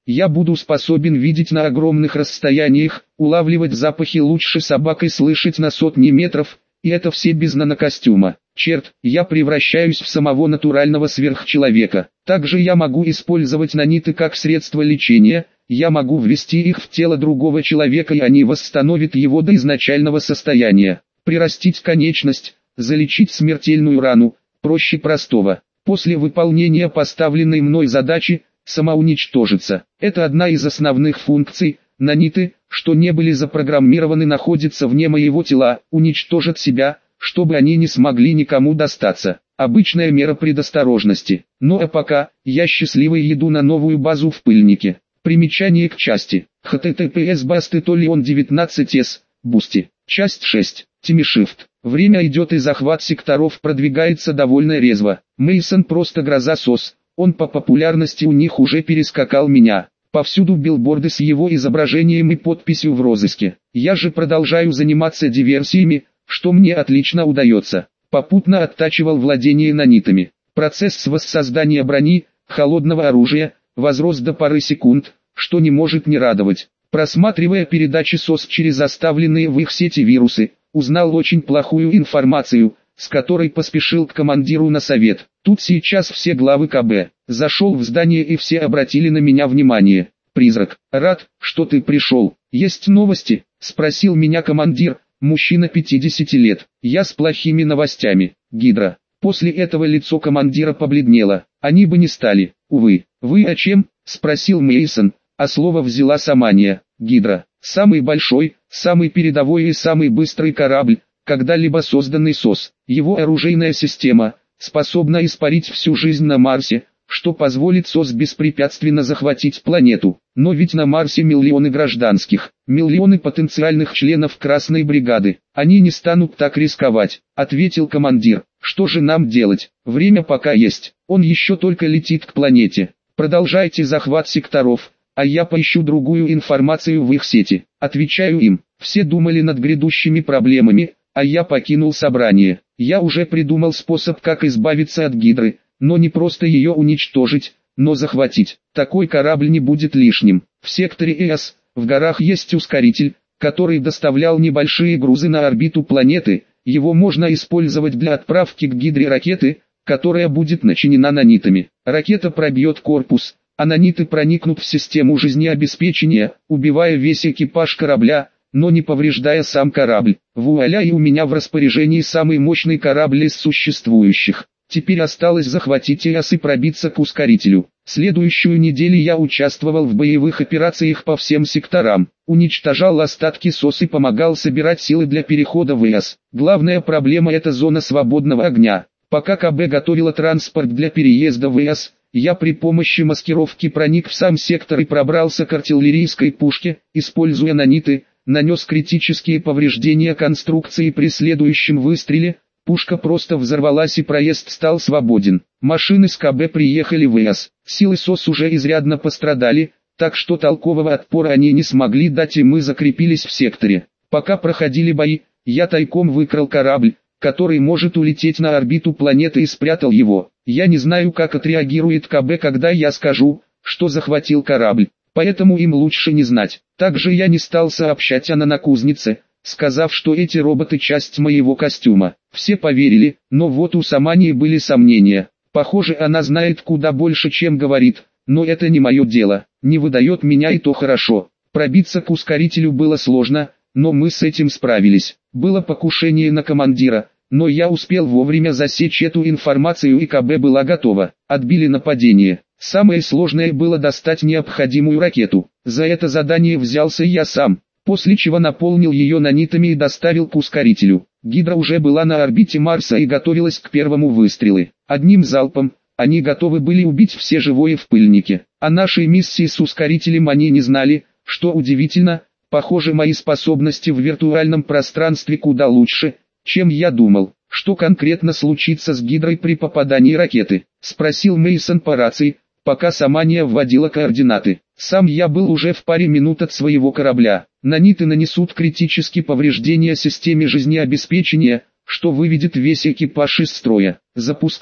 Я буду способен видеть на огромных расстояниях, улавливать запахи лучше собак и слышать на сотни метров, и это все без нанокостюма. Черт, я превращаюсь в самого натурального сверхчеловека. Также я могу использовать наниты как средство лечения, я могу ввести их в тело другого человека и они восстановят его до изначального состояния. Прирастить конечность, залечить смертельную рану, проще простого. После выполнения поставленной мной задачи, самоуничтожиться. Это одна из основных функций. Наниты, что не были запрограммированы, находятся вне моего тела, уничтожат себя, чтобы они не смогли никому достаться. Обычная мера предосторожности. Ну а пока, я счастливый иду на новую базу в Пыльнике. Примечание к части. эйч ти ти пи эс бастетолион девятнадцать эс, Бусти. Часть шесть. Тимишифт. Время идет и захват секторов продвигается довольно резво. Мейсон просто гроза сос. Он по популярности у них уже перескакал меня. Повсюду билборды с его изображением и подписью в розыске. Я же продолжаю заниматься диверсиями, что мне отлично удается. Попутно оттачивал владение нанитами. Процесс воссоздания брони, холодного оружия, возрос до пары секунд, что не может не радовать. Просматривая передачи СОС через оставленные в их сети вирусы, узнал очень плохую информацию, с которой поспешил к командиру на совет. Тут сейчас все главы КБ. Зашел в здание и все обратили на меня внимание. «Призрак, рад, что ты пришел. Есть новости?» — спросил меня командир, мужчина пятидесяти лет. «Я с плохими новостями, Гидра». После этого лицо командира побледнело. Они бы не стали, увы. «Вы о чем?» — спросил Мейсон, а слово взяла Самания. «Гидра. Самый большой, самый передовой и самый быстрый корабль, когда-либо созданный СОС. Его оружейная система способна испарить всю жизнь на Марсе, что позволит СОС беспрепятственно захватить планету. Но ведь на Марсе миллионы гражданских, миллионы потенциальных членов Красной бригады. Они не станут так рисковать», — ответил командир. «Что же нам делать? Время пока есть. Он еще только летит к планете. Продолжайте захват секторов, а я поищу другую информацию в их сети». Отвечаю им. Все думали над грядущими проблемами, а я покинул собрание. Я уже придумал способ, как избавиться от Гидры, но не просто ее уничтожить, но захватить. Такой корабль не будет лишним. В секторе ЭОС, в горах есть ускоритель, который доставлял небольшие грузы на орбиту планеты. Его можно использовать для отправки к Гидре ракеты, которая будет начинена нанитами. Ракета пробьет корпус, а наниты проникнут в систему жизнеобеспечения, убивая весь экипаж корабля, но не повреждая сам корабль. Вуаля, и у меня в распоряжении самый мощный корабль из существующих. Теперь осталось захватить ЭОС и пробиться к ускорителю. Следующую неделю я участвовал в боевых операциях по всем секторам, уничтожал остатки СОС и помогал собирать силы для перехода в ЭОС. Главная проблема — это зона свободного огня. Пока КБ готовила транспорт для переезда в ЭОС, я при помощи маскировки проник в сам сектор и пробрался к артиллерийской пушке, используя наниты, нанес критические повреждения конструкции при следующем выстреле. Пушка просто взорвалась и проезд стал свободен. Машины с КБ приехали в ЭОС. Силы СОС уже изрядно пострадали, так что толкового отпора они не смогли дать, и мы закрепились в секторе. Пока проходили бои, я тайком выкрал корабль, который может улететь на орбиту планеты, и спрятал его. Я не знаю, как отреагирует КБ, когда я скажу, что захватил корабль, поэтому им лучше не знать. Также я не стал сообщать о нанокузнице, сказав, что эти роботы — часть моего костюма. Все поверили, но вот у Самании были сомнения. Похоже, она знает куда больше, чем говорит, но это не мое дело, не выдает меня, и то хорошо. Пробиться к ускорителю было сложно, но мы с этим справились. Было покушение на командира, но я успел вовремя засечь эту информацию, и КБ была готова. Отбили нападение. Самое сложное было достать необходимую ракету. За это задание взялся я сам, после чего наполнил ее нанитами и доставил к ускорителю. Гидра уже была на орбите Марса и готовилась к первому выстрелу. Одним залпом они готовы были убить все живое в Пыльнике. О нашей миссии с ускорителем они не знали, что удивительно. Похоже, мои способности в виртуальном пространстве куда лучше, чем я думал. «Что конкретно случится с Гидрой при попадании ракеты?» — спросил Мейсон по рации, пока Самания вводила координаты. Сам я был уже в паре минут от своего корабля. Наниты нанесут критические повреждения системе жизнеобеспечения, что выведет весь экипаж из строя. Запускаю.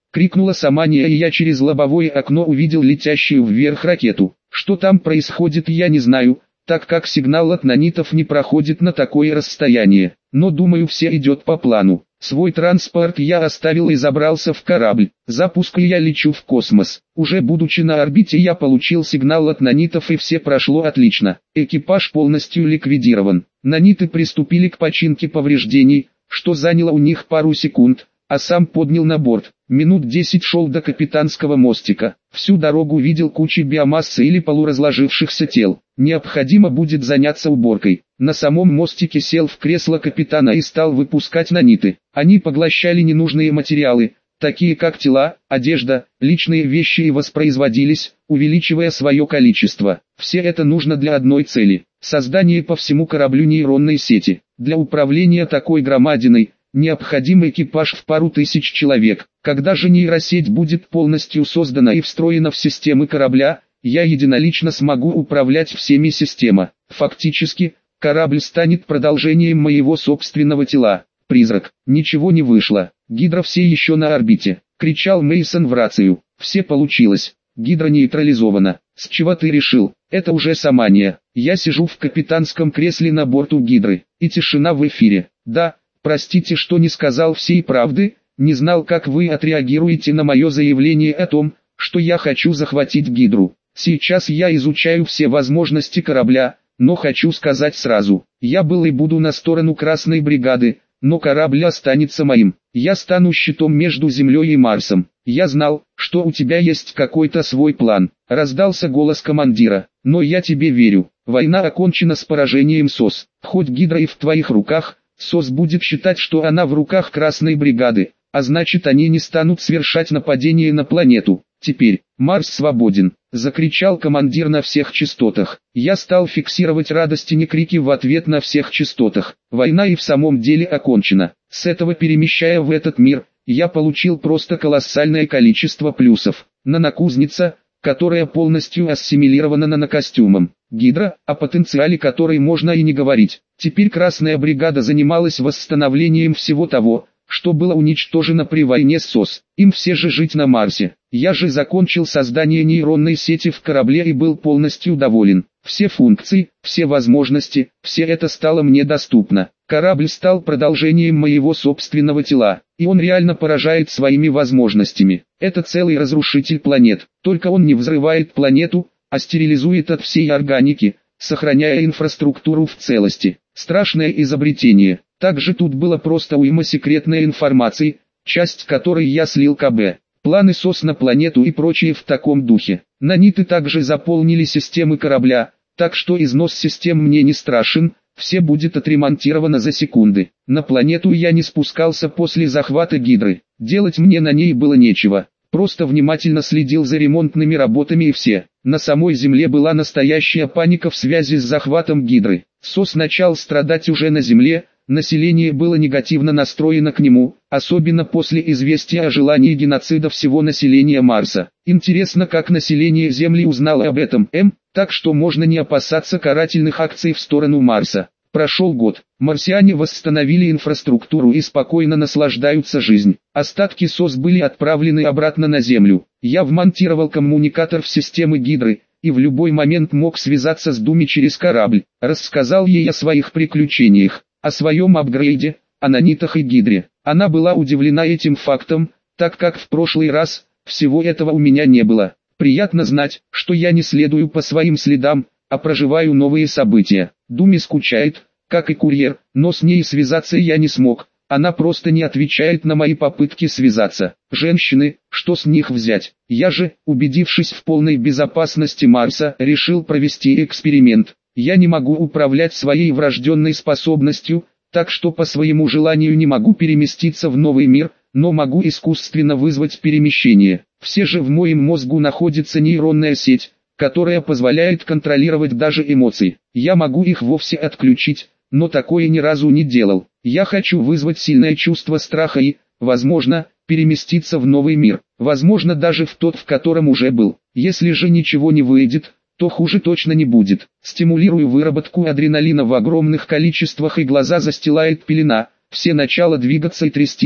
крикнула Самания, и я через лобовое окно увидел летящую вверх ракету. Что там происходит, я не знаю, так как сигнал от нанитов не проходит на такое расстояние, но думаю, все идет по плану. Свой транспорт я оставил и забрался в корабль. Запуск, и я лечу в космос. Уже будучи на орбите, я получил сигнал от нанитов, и все прошло отлично. Экипаж полностью ликвидирован. Наниты приступили к починке повреждений, что заняло у них пару секунд, а сам поднял на борт. Минут десять шел до капитанского мостика. Всю дорогу видел кучи биомассы или полуразложившихся тел. Необходимо будет заняться уборкой. На самом мостике сел в кресло капитана и стал выпускать наниты. Они поглощали ненужные материалы, такие как тела, одежда, личные вещи, и воспроизводились, увеличивая свое количество. Все это нужно для одной цели – создания по всему кораблю нейронной сети. Для управления такой громадиной необходим экипаж в пару тысяч человек. Когда же нейросеть будет полностью создана и встроена в системы корабля, я единолично смогу управлять всеми системами. Фактически, корабль станет продолжением моего собственного тела. Призрак. Ничего не вышло. Гидра все еще на орбите. Кричал Мейсон в рацию. Все получилось. Гидра нейтрализована. С чего ты решил? Это уже Самания. Я сижу в капитанском кресле на борту Гидры. И тишина в эфире. Да, простите, что не сказал всей правды. Не знал, как вы отреагируете на мое заявление о том, что я хочу захватить Гидру. Сейчас я изучаю все возможности корабля, но хочу сказать сразу, я был и буду на сторону Красной бригады, но корабль останется моим. Я стану щитом между Землей и Марсом. Я знал, что у тебя есть какой-то свой план. Раздался голос командира. Но я тебе верю. Война окончена с поражением СОС. Хоть Гидра и в твоих руках, СОС будет считать, что она в руках Красной бригады, а значит, они не станут совершать нападение на планету. Теперь Марс свободен, закричал командир на всех частотах. Я стал фиксировать радостные крики в ответ на всех частотах. Война и в самом деле окончена. С этого, перемещая в этот мир, я получил просто колоссальное количество плюсов. Нанокузница, которая полностью ассимилирована нанокостюмом. Гидра, о потенциале которой можно и не говорить. Теперь Красная бригада занималась восстановлением всего того, что было уничтожено при войне с СОС. Им все же жить на Марсе. Я же закончил создание нейронной сети в корабле и был полностью доволен. Все функции, все возможности, все это стало мне доступно. Корабль стал продолжением моего собственного тела, и он реально поражает своими возможностями. Это целый разрушитель планет, только он не взрывает планету, а стерилизует от всей органики, сохраняя инфраструктуру в целости. Страшное изобретение. Также тут было просто уйма секретной информации, часть которой я слил КБ. Планы СОС на планету и прочее в таком духе. Наниты также заполнили системы корабля, так что износ систем мне не страшен, все будет отремонтировано за секунды. На планету я не спускался после захвата Гидры, делать мне на ней было нечего. Просто внимательно следил за ремонтными работами и все. На самой Земле была настоящая паника в связи с захватом Гидры. СОС начал страдать уже на Земле. Население было негативно настроено к нему, особенно после известия о желании геноцида всего населения Марса. Интересно, как население Земли узнало об этом, М, так что можно не опасаться карательных акций в сторону Марса. Прошел год, марсиане восстановили инфраструктуру и спокойно наслаждаются жизнью. Остатки СОС были отправлены обратно на Землю. Я вмонтировал коммуникатор в системы Гидры, и в любой момент мог связаться с Думи через корабль. Рассказал ей о своих приключениях, о своем апгрейде, о нанитах и Гидре. Она была удивлена этим фактом, так как в прошлый раз всего этого у меня не было. Приятно знать, что я не следую по своим следам, а проживаю новые события. Думи скучает, как и курьер, но с ней связаться я не смог. Она просто не отвечает на мои попытки связаться. Женщины, что с них взять? Я же, убедившись в полной безопасности Марса, решил провести эксперимент. Я не могу управлять своей врожденной способностью, так что по своему желанию не могу переместиться в новый мир, но могу искусственно вызвать перемещение. Все же в моем мозгу находится нейронная сеть, которая позволяет контролировать даже эмоции. Я могу их вовсе отключить, но такое ни разу не делал. Я хочу вызвать сильное чувство страха и, возможно, переместиться в новый мир, возможно даже в тот, в котором уже был. Если же ничего не выйдет, то хуже точно не будет. Стимулирую выработку адреналина в огромных количествах, и глаза застилает пелена, все начало двигаться и трястись,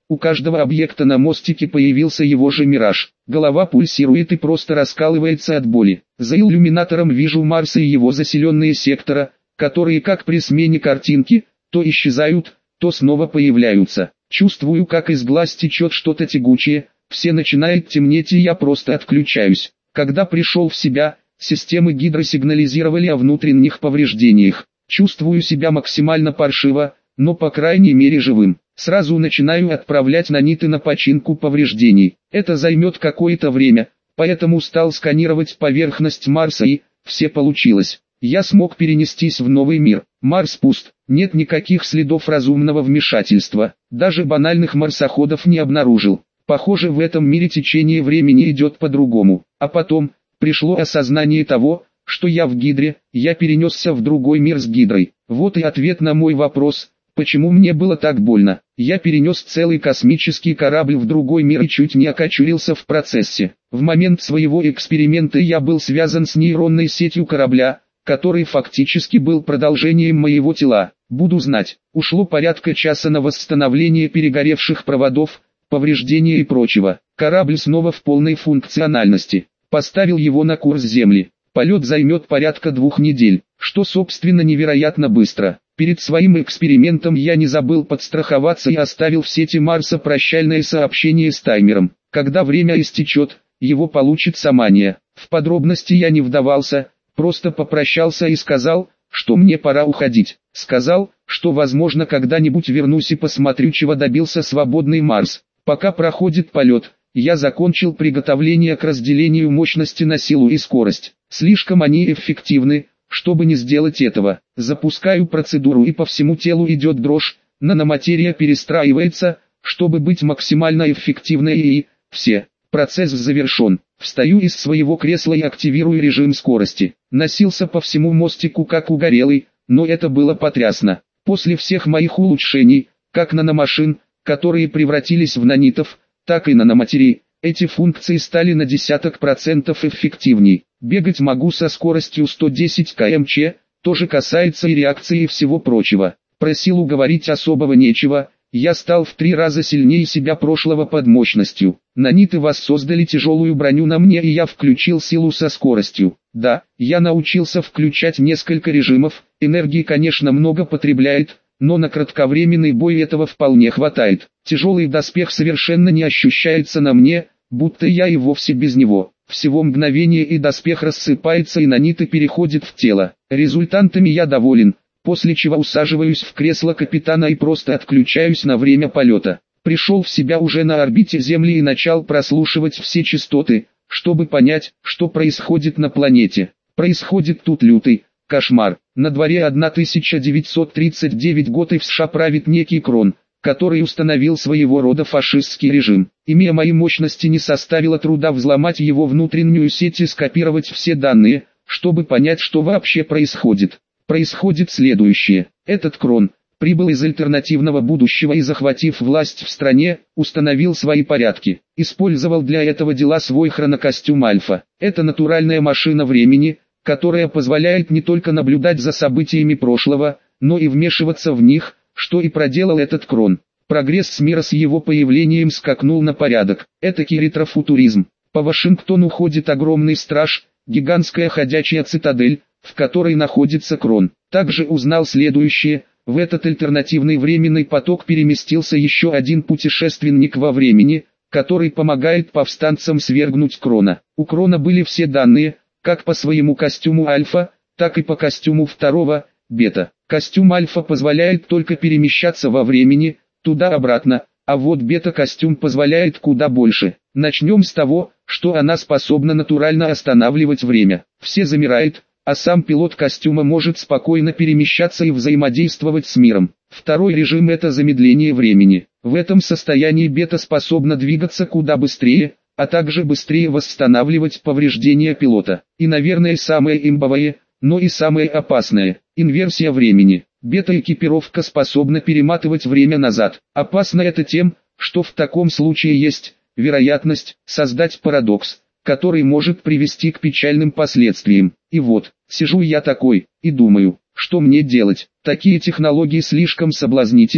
У каждого объекта на мостике появился его же мираж. Голова пульсирует и просто раскалывается от боли. За иллюминатором вижу Марс и его заселенные сектора, которые как при смене картинки, то исчезают, то снова появляются. Чувствую, как из глаз течет что-то тягучее, все начинает темнеть и я просто отключаюсь. Когда пришел в себя, системы Гидры сигнализировали о внутренних повреждениях. Чувствую себя максимально паршиво, но по крайней мере живым. Сразу начинаю отправлять наниты на починку повреждений. Это займет какое-то время, поэтому стал сканировать поверхность Марса и, все получилось. Я смог перенестись в новый мир. Марс пуст, нет никаких следов разумного вмешательства. Даже банальных марсоходов не обнаружил. Похоже, в этом мире течение времени идет по-другому. А потом, пришло осознание того, что я в Гидре, я перенесся в другой мир с Гидрой. Вот и ответ на мой вопрос, почему мне было так больно. Я перенес целый космический корабль в другой мир и чуть не окочурился в процессе. В момент своего эксперимента я был связан с нейронной сетью корабля, который фактически был продолжением моего тела. Буду знать, ушло порядка часа на восстановление перегоревших проводов, повреждения и прочего. Корабль снова в полной функциональности. Поставил его на курс Земли. Полет займет порядка двух недель, что собственно невероятно быстро. Перед своим экспериментом я не забыл подстраховаться и оставил в сети Марса прощальное сообщение с таймером. Когда время истечет, его получит Самания. В подробности я не вдавался, просто попрощался и сказал, что мне пора уходить. Сказал, что возможно когда-нибудь вернусь и посмотрю, чего добился свободный Марс. Пока проходит полет, я закончил приготовление к разделению мощности на силу и скорость. Слишком они эффективны, чтобы не сделать этого. Запускаю процедуру и по всему телу идет дрожь, наноматерия перестраивается, чтобы быть максимально эффективной и, все, процесс завершен. Встаю из своего кресла и активирую режим скорости. Носился по всему мостику как угорелый, но это было потрясно. После всех моих улучшений, как наномашин, которые превратились в нанитов, так и наноматерии, эти функции стали на десяток процентов эффективней. Бегать могу со скоростью сто десять километров в час, тоже касается и реакции и всего прочего. Про силу говорить особого нечего, я стал в три раза сильнее себя прошлого под мощностью. Наниты воссоздали тяжелую броню на мне и я включил силу со скоростью. Да, я научился включать несколько режимов, энергии конечно много потребляет, но на кратковременный бой этого вполне хватает. Тяжелый доспех совершенно не ощущается на мне, будто я и вовсе без него. Всего мгновение и доспех рассыпается и наниты переходит в тело. Результатами я доволен, после чего усаживаюсь в кресло капитана и просто отключаюсь на время полета. Пришел в себя уже на орбите Земли и начал прослушивать все частоты, чтобы понять, что происходит на планете. Происходит тут лютый кошмар. На дворе тысяча девятьсот тридцать девятый год и в США правит некий Крон, который установил своего рода фашистский режим. Имея мои мощности, не составило труда взломать его внутреннюю сеть и скопировать все данные, чтобы понять, что вообще происходит. Происходит следующее. Этот Крон прибыл из альтернативного будущего и, захватив власть в стране, установил свои порядки. Использовал для этого дела свой хронокостюм Альфа. Это натуральная машина времени, которая позволяет не только наблюдать за событиями прошлого, но и вмешиваться в них, что и проделал этот Крон. Прогресс мира с его появлением скакнул на порядок. Этакий ретрофутуризм. По Вашингтону ходит огромный страж, гигантская ходячая цитадель, в которой находится Крон. Также узнал следующее: в этот альтернативный временный поток переместился еще один путешественник во времени, который помогает повстанцам свергнуть Крона. У Крона были все данные, как по своему костюму Альфа, так и по костюму второго, Бета. Костюм Альфа позволяет только перемещаться во времени, туда-обратно, а вот Бета-костюм позволяет куда больше. Начнем с того, что она способна натурально останавливать время. Все замирает, а сам пилот костюма может спокойно перемещаться и взаимодействовать с миром. Второй режим — это замедление времени. В этом состоянии Бета способна двигаться куда быстрее, а также быстрее восстанавливать повреждения пилота. И, наверное, самое имбовое, но и самое опасное — инверсия времени. Бета-экипировка способна перематывать время назад. Опасно это тем, что в таком случае есть вероятность создать парадокс, который может привести к печальным последствиям. И вот, сижу я такой, и думаю, что мне делать. Такие технологии слишком соблазнительны,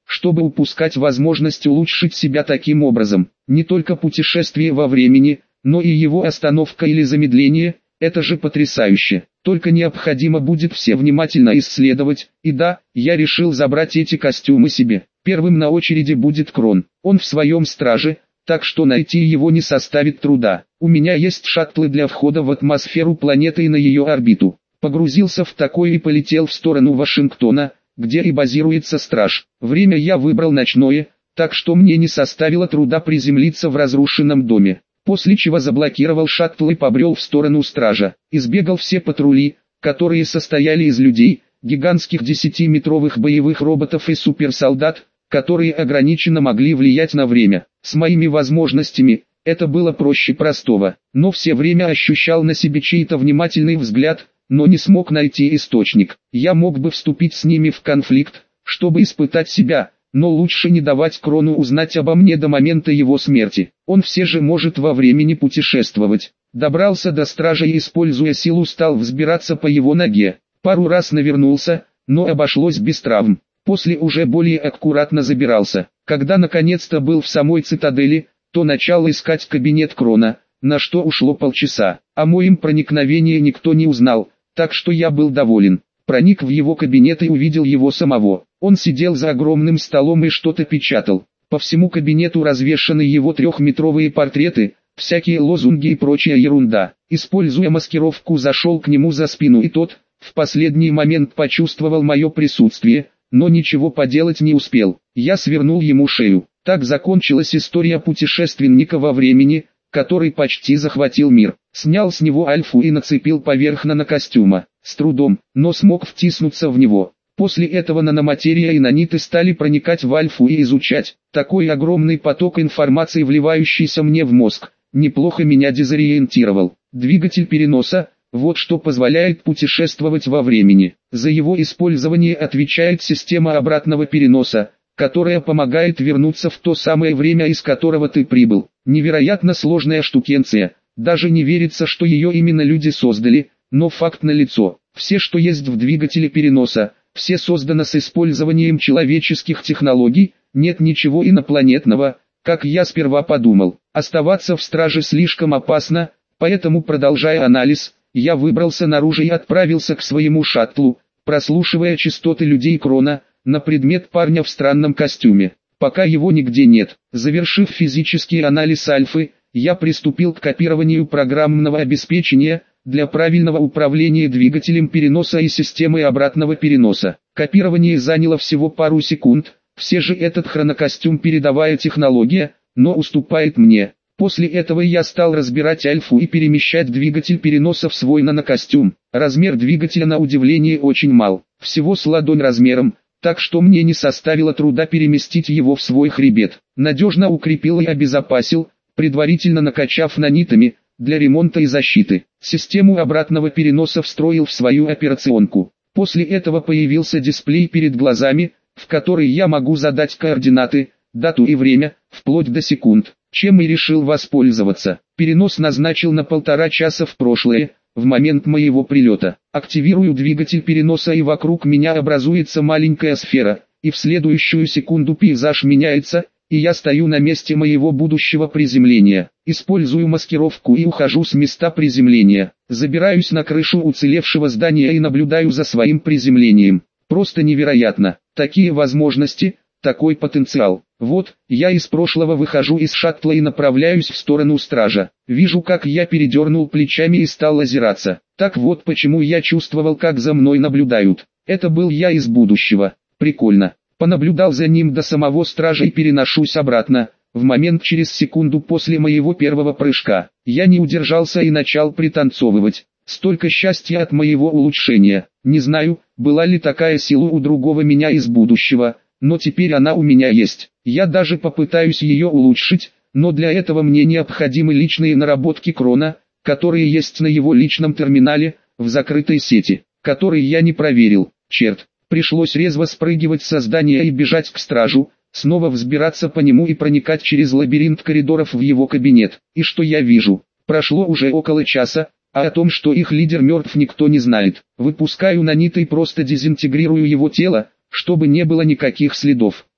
чтобы упускать возможность улучшить себя таким образом. Не только путешествие во времени, но и его остановка или замедление – это же потрясающе. Только необходимо будет все внимательно исследовать, и да, я решил забрать эти костюмы себе. Первым на очереди будет Крон. Он в своем страже, так что найти его не составит труда. У меня есть шаттлы для входа в атмосферу планеты и на ее орбиту. Погрузился в такой и полетел в сторону Вашингтона, где и базируется страж. Время я выбрал ночное, так что мне не составило труда приземлиться в разрушенном доме. После чего заблокировал шаттл и побрел в сторону стража. Избегал все патрули, которые состояли из людей, гигантских десятиметровых боевых роботов и суперсолдат, которые ограниченно могли влиять на время. С моими возможностями, это было проще простого, но все время ощущал на себе чей-то внимательный взгляд, но не смог найти источник. Я мог бы вступить с ними в конфликт, чтобы испытать себя, но лучше не давать Крону узнать обо мне до момента его смерти. Он все же может во времени путешествовать. Добрался до стража и, используя силу, стал взбираться по его ноге. Пару раз навернулся, но обошлось без травм. После уже более аккуратно забирался. Когда наконец-то был в самой цитадели, то начал искать кабинет Крона, на что ушло полчаса. О моем проникновении никто не узнал, так что я был доволен. Проник в его кабинет и увидел его самого. Он сидел за огромным столом и что-то печатал. По всему кабинету развешаны его трехметровые портреты, всякие лозунги и прочая ерунда. Используя маскировку, зашел к нему за спину, и тот, в последний момент, почувствовал мое присутствие, но ничего поделать не успел. Я свернул ему шею. Так закончилась история путешественника во времени, который почти захватил мир. Снял с него альфу и нацепил поверх нанокостюма. С трудом, но смог втиснуться в него. После этого наноматерия и наниты стали проникать в альфу и изучать. Такой огромный поток информации, вливающийся мне в мозг, неплохо меня дезориентировал. Двигатель переноса – вот что позволяет путешествовать во времени. За его использование отвечает система обратного переноса, которая помогает вернуться в то самое время, из которого ты прибыл. Невероятно сложная штукенция, даже не верится, что ее именно люди создали, но факт налицо. Все, что есть в двигателе переноса, все создано с использованием человеческих технологий, нет ничего инопланетного, как я сперва подумал. Оставаться в страже слишком опасно, поэтому, продолжая анализ, я выбрался наружу и отправился к своему шаттлу, прослушивая частоты людей Крона, на предмет парня в странном костюме. Пока его нигде нет. Завершив физический анализ альфы, я приступил к копированию программного обеспечения для правильного управления двигателем переноса и системой обратного переноса. Копирование заняло всего пару секунд, все же этот хронокостюм передовая технология, но уступает мне. После этого я стал разбирать альфу и перемещать двигатель переноса в свой нанокостюм. Размер двигателя на удивление очень мал, всего с ладонь размером, так что мне не составило труда переместить его в свой хребет. Надежно укрепил и обезопасил, предварительно накачав нанитами, для ремонта и защиты. Систему обратного переноса встроил в свою операционку. После этого появился дисплей перед глазами, в который я могу задать координаты, дату и время, вплоть до секунд, чем и решил воспользоваться. Перенос назначил на полтора часа в прошлое, в момент моего прилета. Активирую двигатель переноса, и вокруг меня образуется маленькая сфера, и в следующую секунду пейзаж меняется, и я стою на месте моего будущего приземления. Использую маскировку и ухожу с места приземления. Забираюсь на крышу уцелевшего здания и наблюдаю за своим приземлением. Просто невероятно. Такие возможности, такой потенциал. Вот, я из прошлого выхожу из шаттла и направляюсь в сторону стража. Вижу, как я передернул плечами и стал озираться. Так вот почему я чувствовал, как за мной наблюдают. Это был я из будущего. Прикольно. Понаблюдал за ним до самого стража и переношусь обратно, в момент через секунду после моего первого прыжка. Я не удержался и начал пританцовывать. Столько счастья от моего улучшения. Не знаю, была ли такая сила у другого меня из будущего, но теперь она у меня есть. Я даже попытаюсь ее улучшить, но для этого мне необходимы личные наработки Крона, которые есть на его личном терминале, в закрытой сети, который я не проверил. Черт. Пришлось резво спрыгивать со здания и бежать к стражу, снова взбираться по нему и проникать через лабиринт коридоров в его кабинет. И что я вижу? Прошло уже около часа, а о том, что их лидер мертв, никто не знает. Выпускаю наниты и просто дезинтегрирую его тело, чтобы не было никаких следов.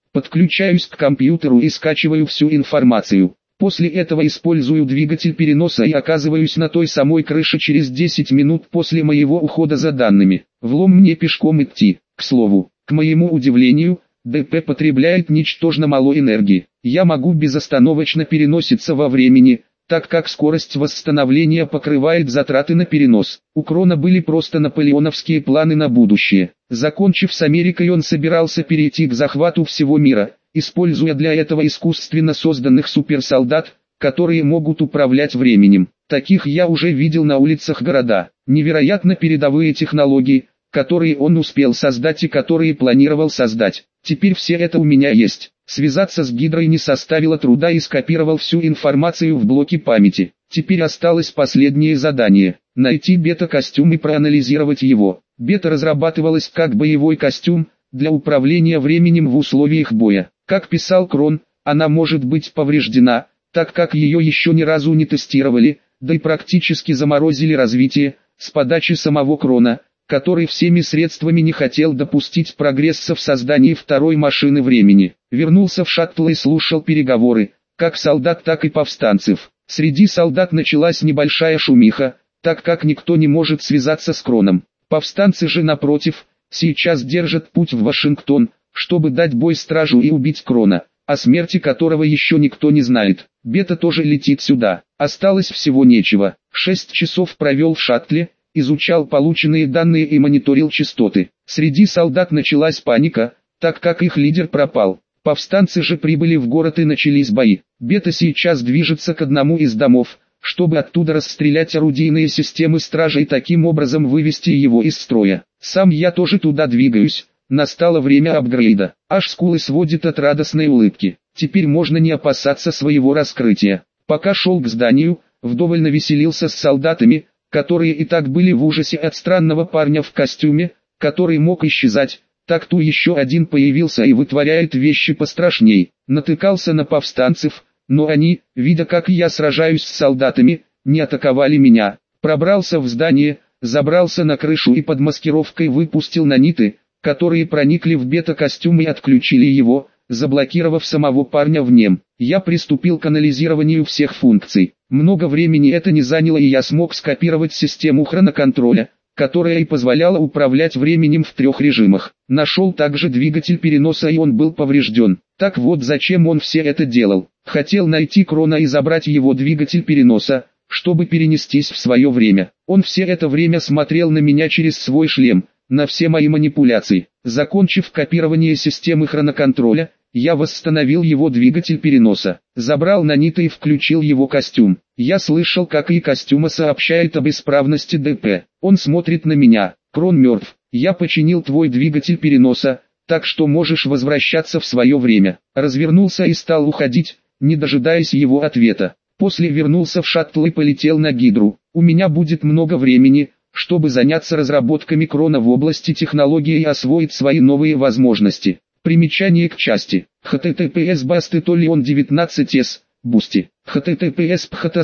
Подключаюсь к компьютеру и скачиваю всю информацию. После этого использую двигатель переноса и оказываюсь на той самой крыше через десять минут после моего ухода за данными. Влом мне пешком идти. К слову, к моему удивлению, ДП потребляет ничтожно мало энергии. Я могу безостановочно переноситься во времени, так как скорость восстановления покрывает затраты на перенос. У Крона были просто наполеоновские планы на будущее. Закончив с Америкой, он собирался перейти к захвату всего мира, используя для этого искусственно созданных суперсолдат, которые могут управлять временем. Таких я уже видел на улицах города. Невероятно передовые технологии, которые он успел создать и которые планировал создать. Теперь все это у меня есть. Связаться с Гидрой не составило труда и скопировал всю информацию в блоке памяти. Теперь осталось последнее задание – найти бета-костюм и проанализировать его. Бета разрабатывалась как боевой костюм, для управления временем в условиях боя. Как писал Крон, она может быть повреждена, так как ее еще ни разу не тестировали, да и практически заморозили развитие, с подачи самого Крона, который всеми средствами не хотел допустить прогресса в создании второй машины времени. Вернулся в шаттл и слушал переговоры, как солдат, так и повстанцев. Среди солдат началась небольшая шумиха, так как никто не может связаться с Кроном. Повстанцы же, напротив, сейчас держат путь в Вашингтон, чтобы дать бой стражу и убить Крона, о смерти которого еще никто не знает. Бета тоже летит сюда. Осталось всего нечего. Шесть часов провел в шаттле, изучал полученные данные и мониторил частоты. Среди солдат началась паника, так как их лидер пропал. Повстанцы же прибыли в город и начались бои. Бета сейчас движется к одному из домов, чтобы оттуда расстрелять орудийные системы стражи и таким образом вывести его из строя. Сам я тоже туда двигаюсь. Настало время апгрейда. Аж скулы сводит от радостной улыбки. Теперь можно не опасаться своего раскрытия. Пока шел к зданию, вдоволь навеселился с солдатами, которые и так были в ужасе от странного парня в костюме, который мог исчезать. Так тут еще один появился и вытворяет вещи пострашней. Натыкался на повстанцев, но они, видя как я сражаюсь с солдатами, не атаковали меня. Пробрался в здание, забрался на крышу и под маскировкой выпустил наниты, которые проникли в бета-костюм и отключили его, заблокировав самого парня в нем. Я приступил к анализированию всех функций. Много времени это не заняло, и я смог скопировать систему хроноконтроля, которая и позволяла управлять временем в трех режимах. Нашел также двигатель переноса, и он был поврежден. Так вот зачем он все это делал. Хотел найти Крона и забрать его двигатель переноса, чтобы перенестись в свое время. Он все это время смотрел на меня через свой шлем, на все мои манипуляции. Закончив копирование системы хроноконтроля, я восстановил его двигатель переноса, забрал наниты и включил его костюм. Я слышал, как и костюма сообщает об исправности ДП. Он смотрит на меня. Крон мертв. Я починил твой двигатель переноса, так что можешь возвращаться в свое время. Развернулся и стал уходить, не дожидаясь его ответа. После вернулся в шаттл и полетел на Гидру. У меня будет много времени, чтобы заняться разработками Крона в области технологии и освоить свои новые возможности. Примечание к части. https басты толион девятнадцать эс, бусти. https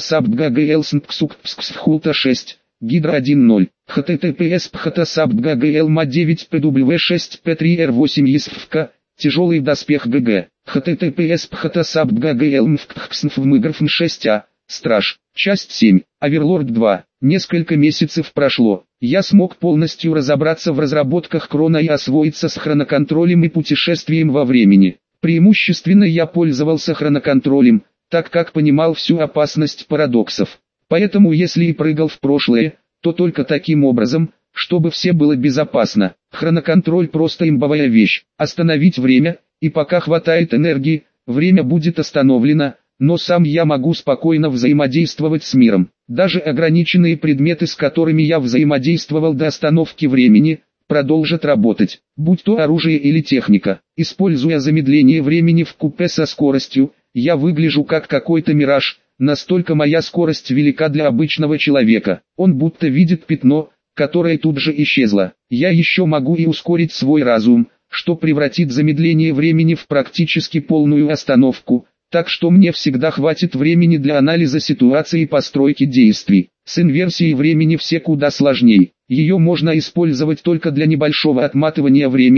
пхтасабдгаглснпксукпсксхулта шесть, гидра один ноль. https пхтасабдгаглма девять пдв шесть п три р восемь есфк, тяжелый доспех ГГ. https пхтасабдгаглмфкхкснфмыгрфм шесть а, страж. Часть семь. Оверлорд два. Несколько месяцев прошло. Я смог полностью разобраться в разработках Крона и освоиться с хроноконтролем и путешествием во времени. Преимущественно я пользовался хроноконтролем, так как понимал всю опасность парадоксов. Поэтому если и прыгал в прошлое, то только таким образом, чтобы все было безопасно. Хроноконтроль просто имбовая вещь. Остановить время, и пока хватает энергии, время будет остановлено. Но сам я могу спокойно взаимодействовать с миром. Даже ограниченные предметы, с которыми я взаимодействовал до остановки времени, продолжат работать, будь то оружие или техника. Используя замедление времени вкупе со скоростью, я выгляжу как какой-то мираж, настолько моя скорость велика для обычного человека. Он будто видит пятно, которое тут же исчезло. Я еще могу и ускорить свой разум, что превратит замедление времени в практически полную остановку. Так что мне всегда хватит времени для анализа ситуации и постройки действий. С инверсией времени все куда сложнее. Ее можно использовать только для небольшого отматывания времени,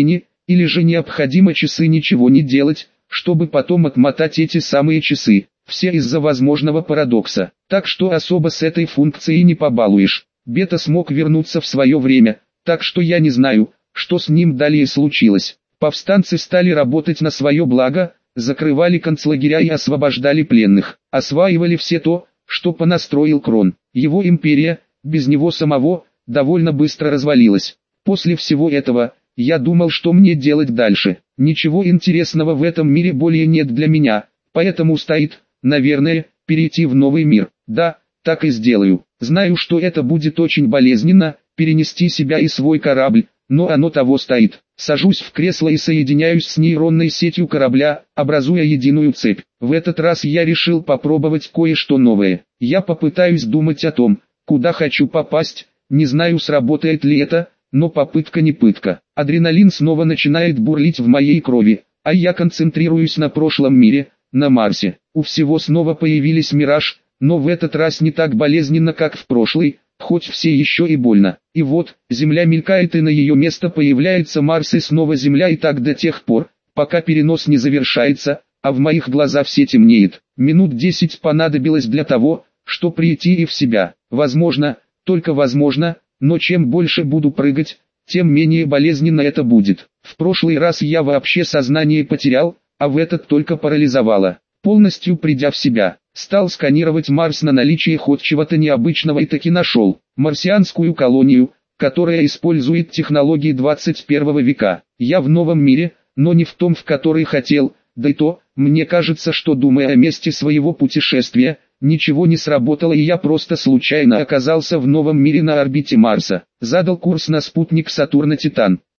или же необходимо часы ничего не делать, чтобы потом отмотать эти самые часы. Все из-за возможного парадокса. Так что особо с этой функцией не побалуешь. Бета смог вернуться в свое время, так что я не знаю, что с ним далее случилось. Повстанцы стали работать на свое благо, закрывали концлагеря и освобождали пленных. Осваивали все то, что понастроил Крон. Его империя, без него самого, довольно быстро развалилась. После всего этого, я думал, что мне делать дальше. Ничего интересного в этом мире более нет для меня, поэтому стоит, наверное, перейти в новый мир. Да, так и сделаю. Знаю, что это будет очень болезненно, перенести себя и свой корабль, но оно того стоит. Сажусь в кресло и соединяюсь с нейронной сетью корабля, образуя единую цепь. В этот раз я решил попробовать кое-что новое. Я попытаюсь думать о том, куда хочу попасть, не знаю, сработает ли это, но попытка не пытка. Адреналин снова начинает бурлить в моей крови, а я концентрируюсь на прошлом мире, на Марсе. У всего снова появились мираж, но в этот раз не так болезненно, как в прошлый, хоть все еще и больно. И вот, Земля мелькает и на ее место появляется Марс и снова Земля, и так до тех пор, пока перенос не завершается, а в моих глазах все темнеет. Минут десять понадобилось для того, чтобы прийти и в себя. Возможно, только возможно, но чем больше буду прыгать, тем менее болезненно это будет. В прошлый раз я вообще сознание потерял, а в этот только парализовало. Полностью придя в себя, стал сканировать Марс на наличие хоть чего-то необычного и таки нашел. Марсианскую колонию, которая использует технологии двадцать первого века. Я в новом мире, но не в том, в который хотел, да и то, мне кажется, что, думая о месте своего путешествия, ничего не сработало и я просто случайно оказался в новом мире на орбите Марса. Задал курс на спутник Сатурна-Титан.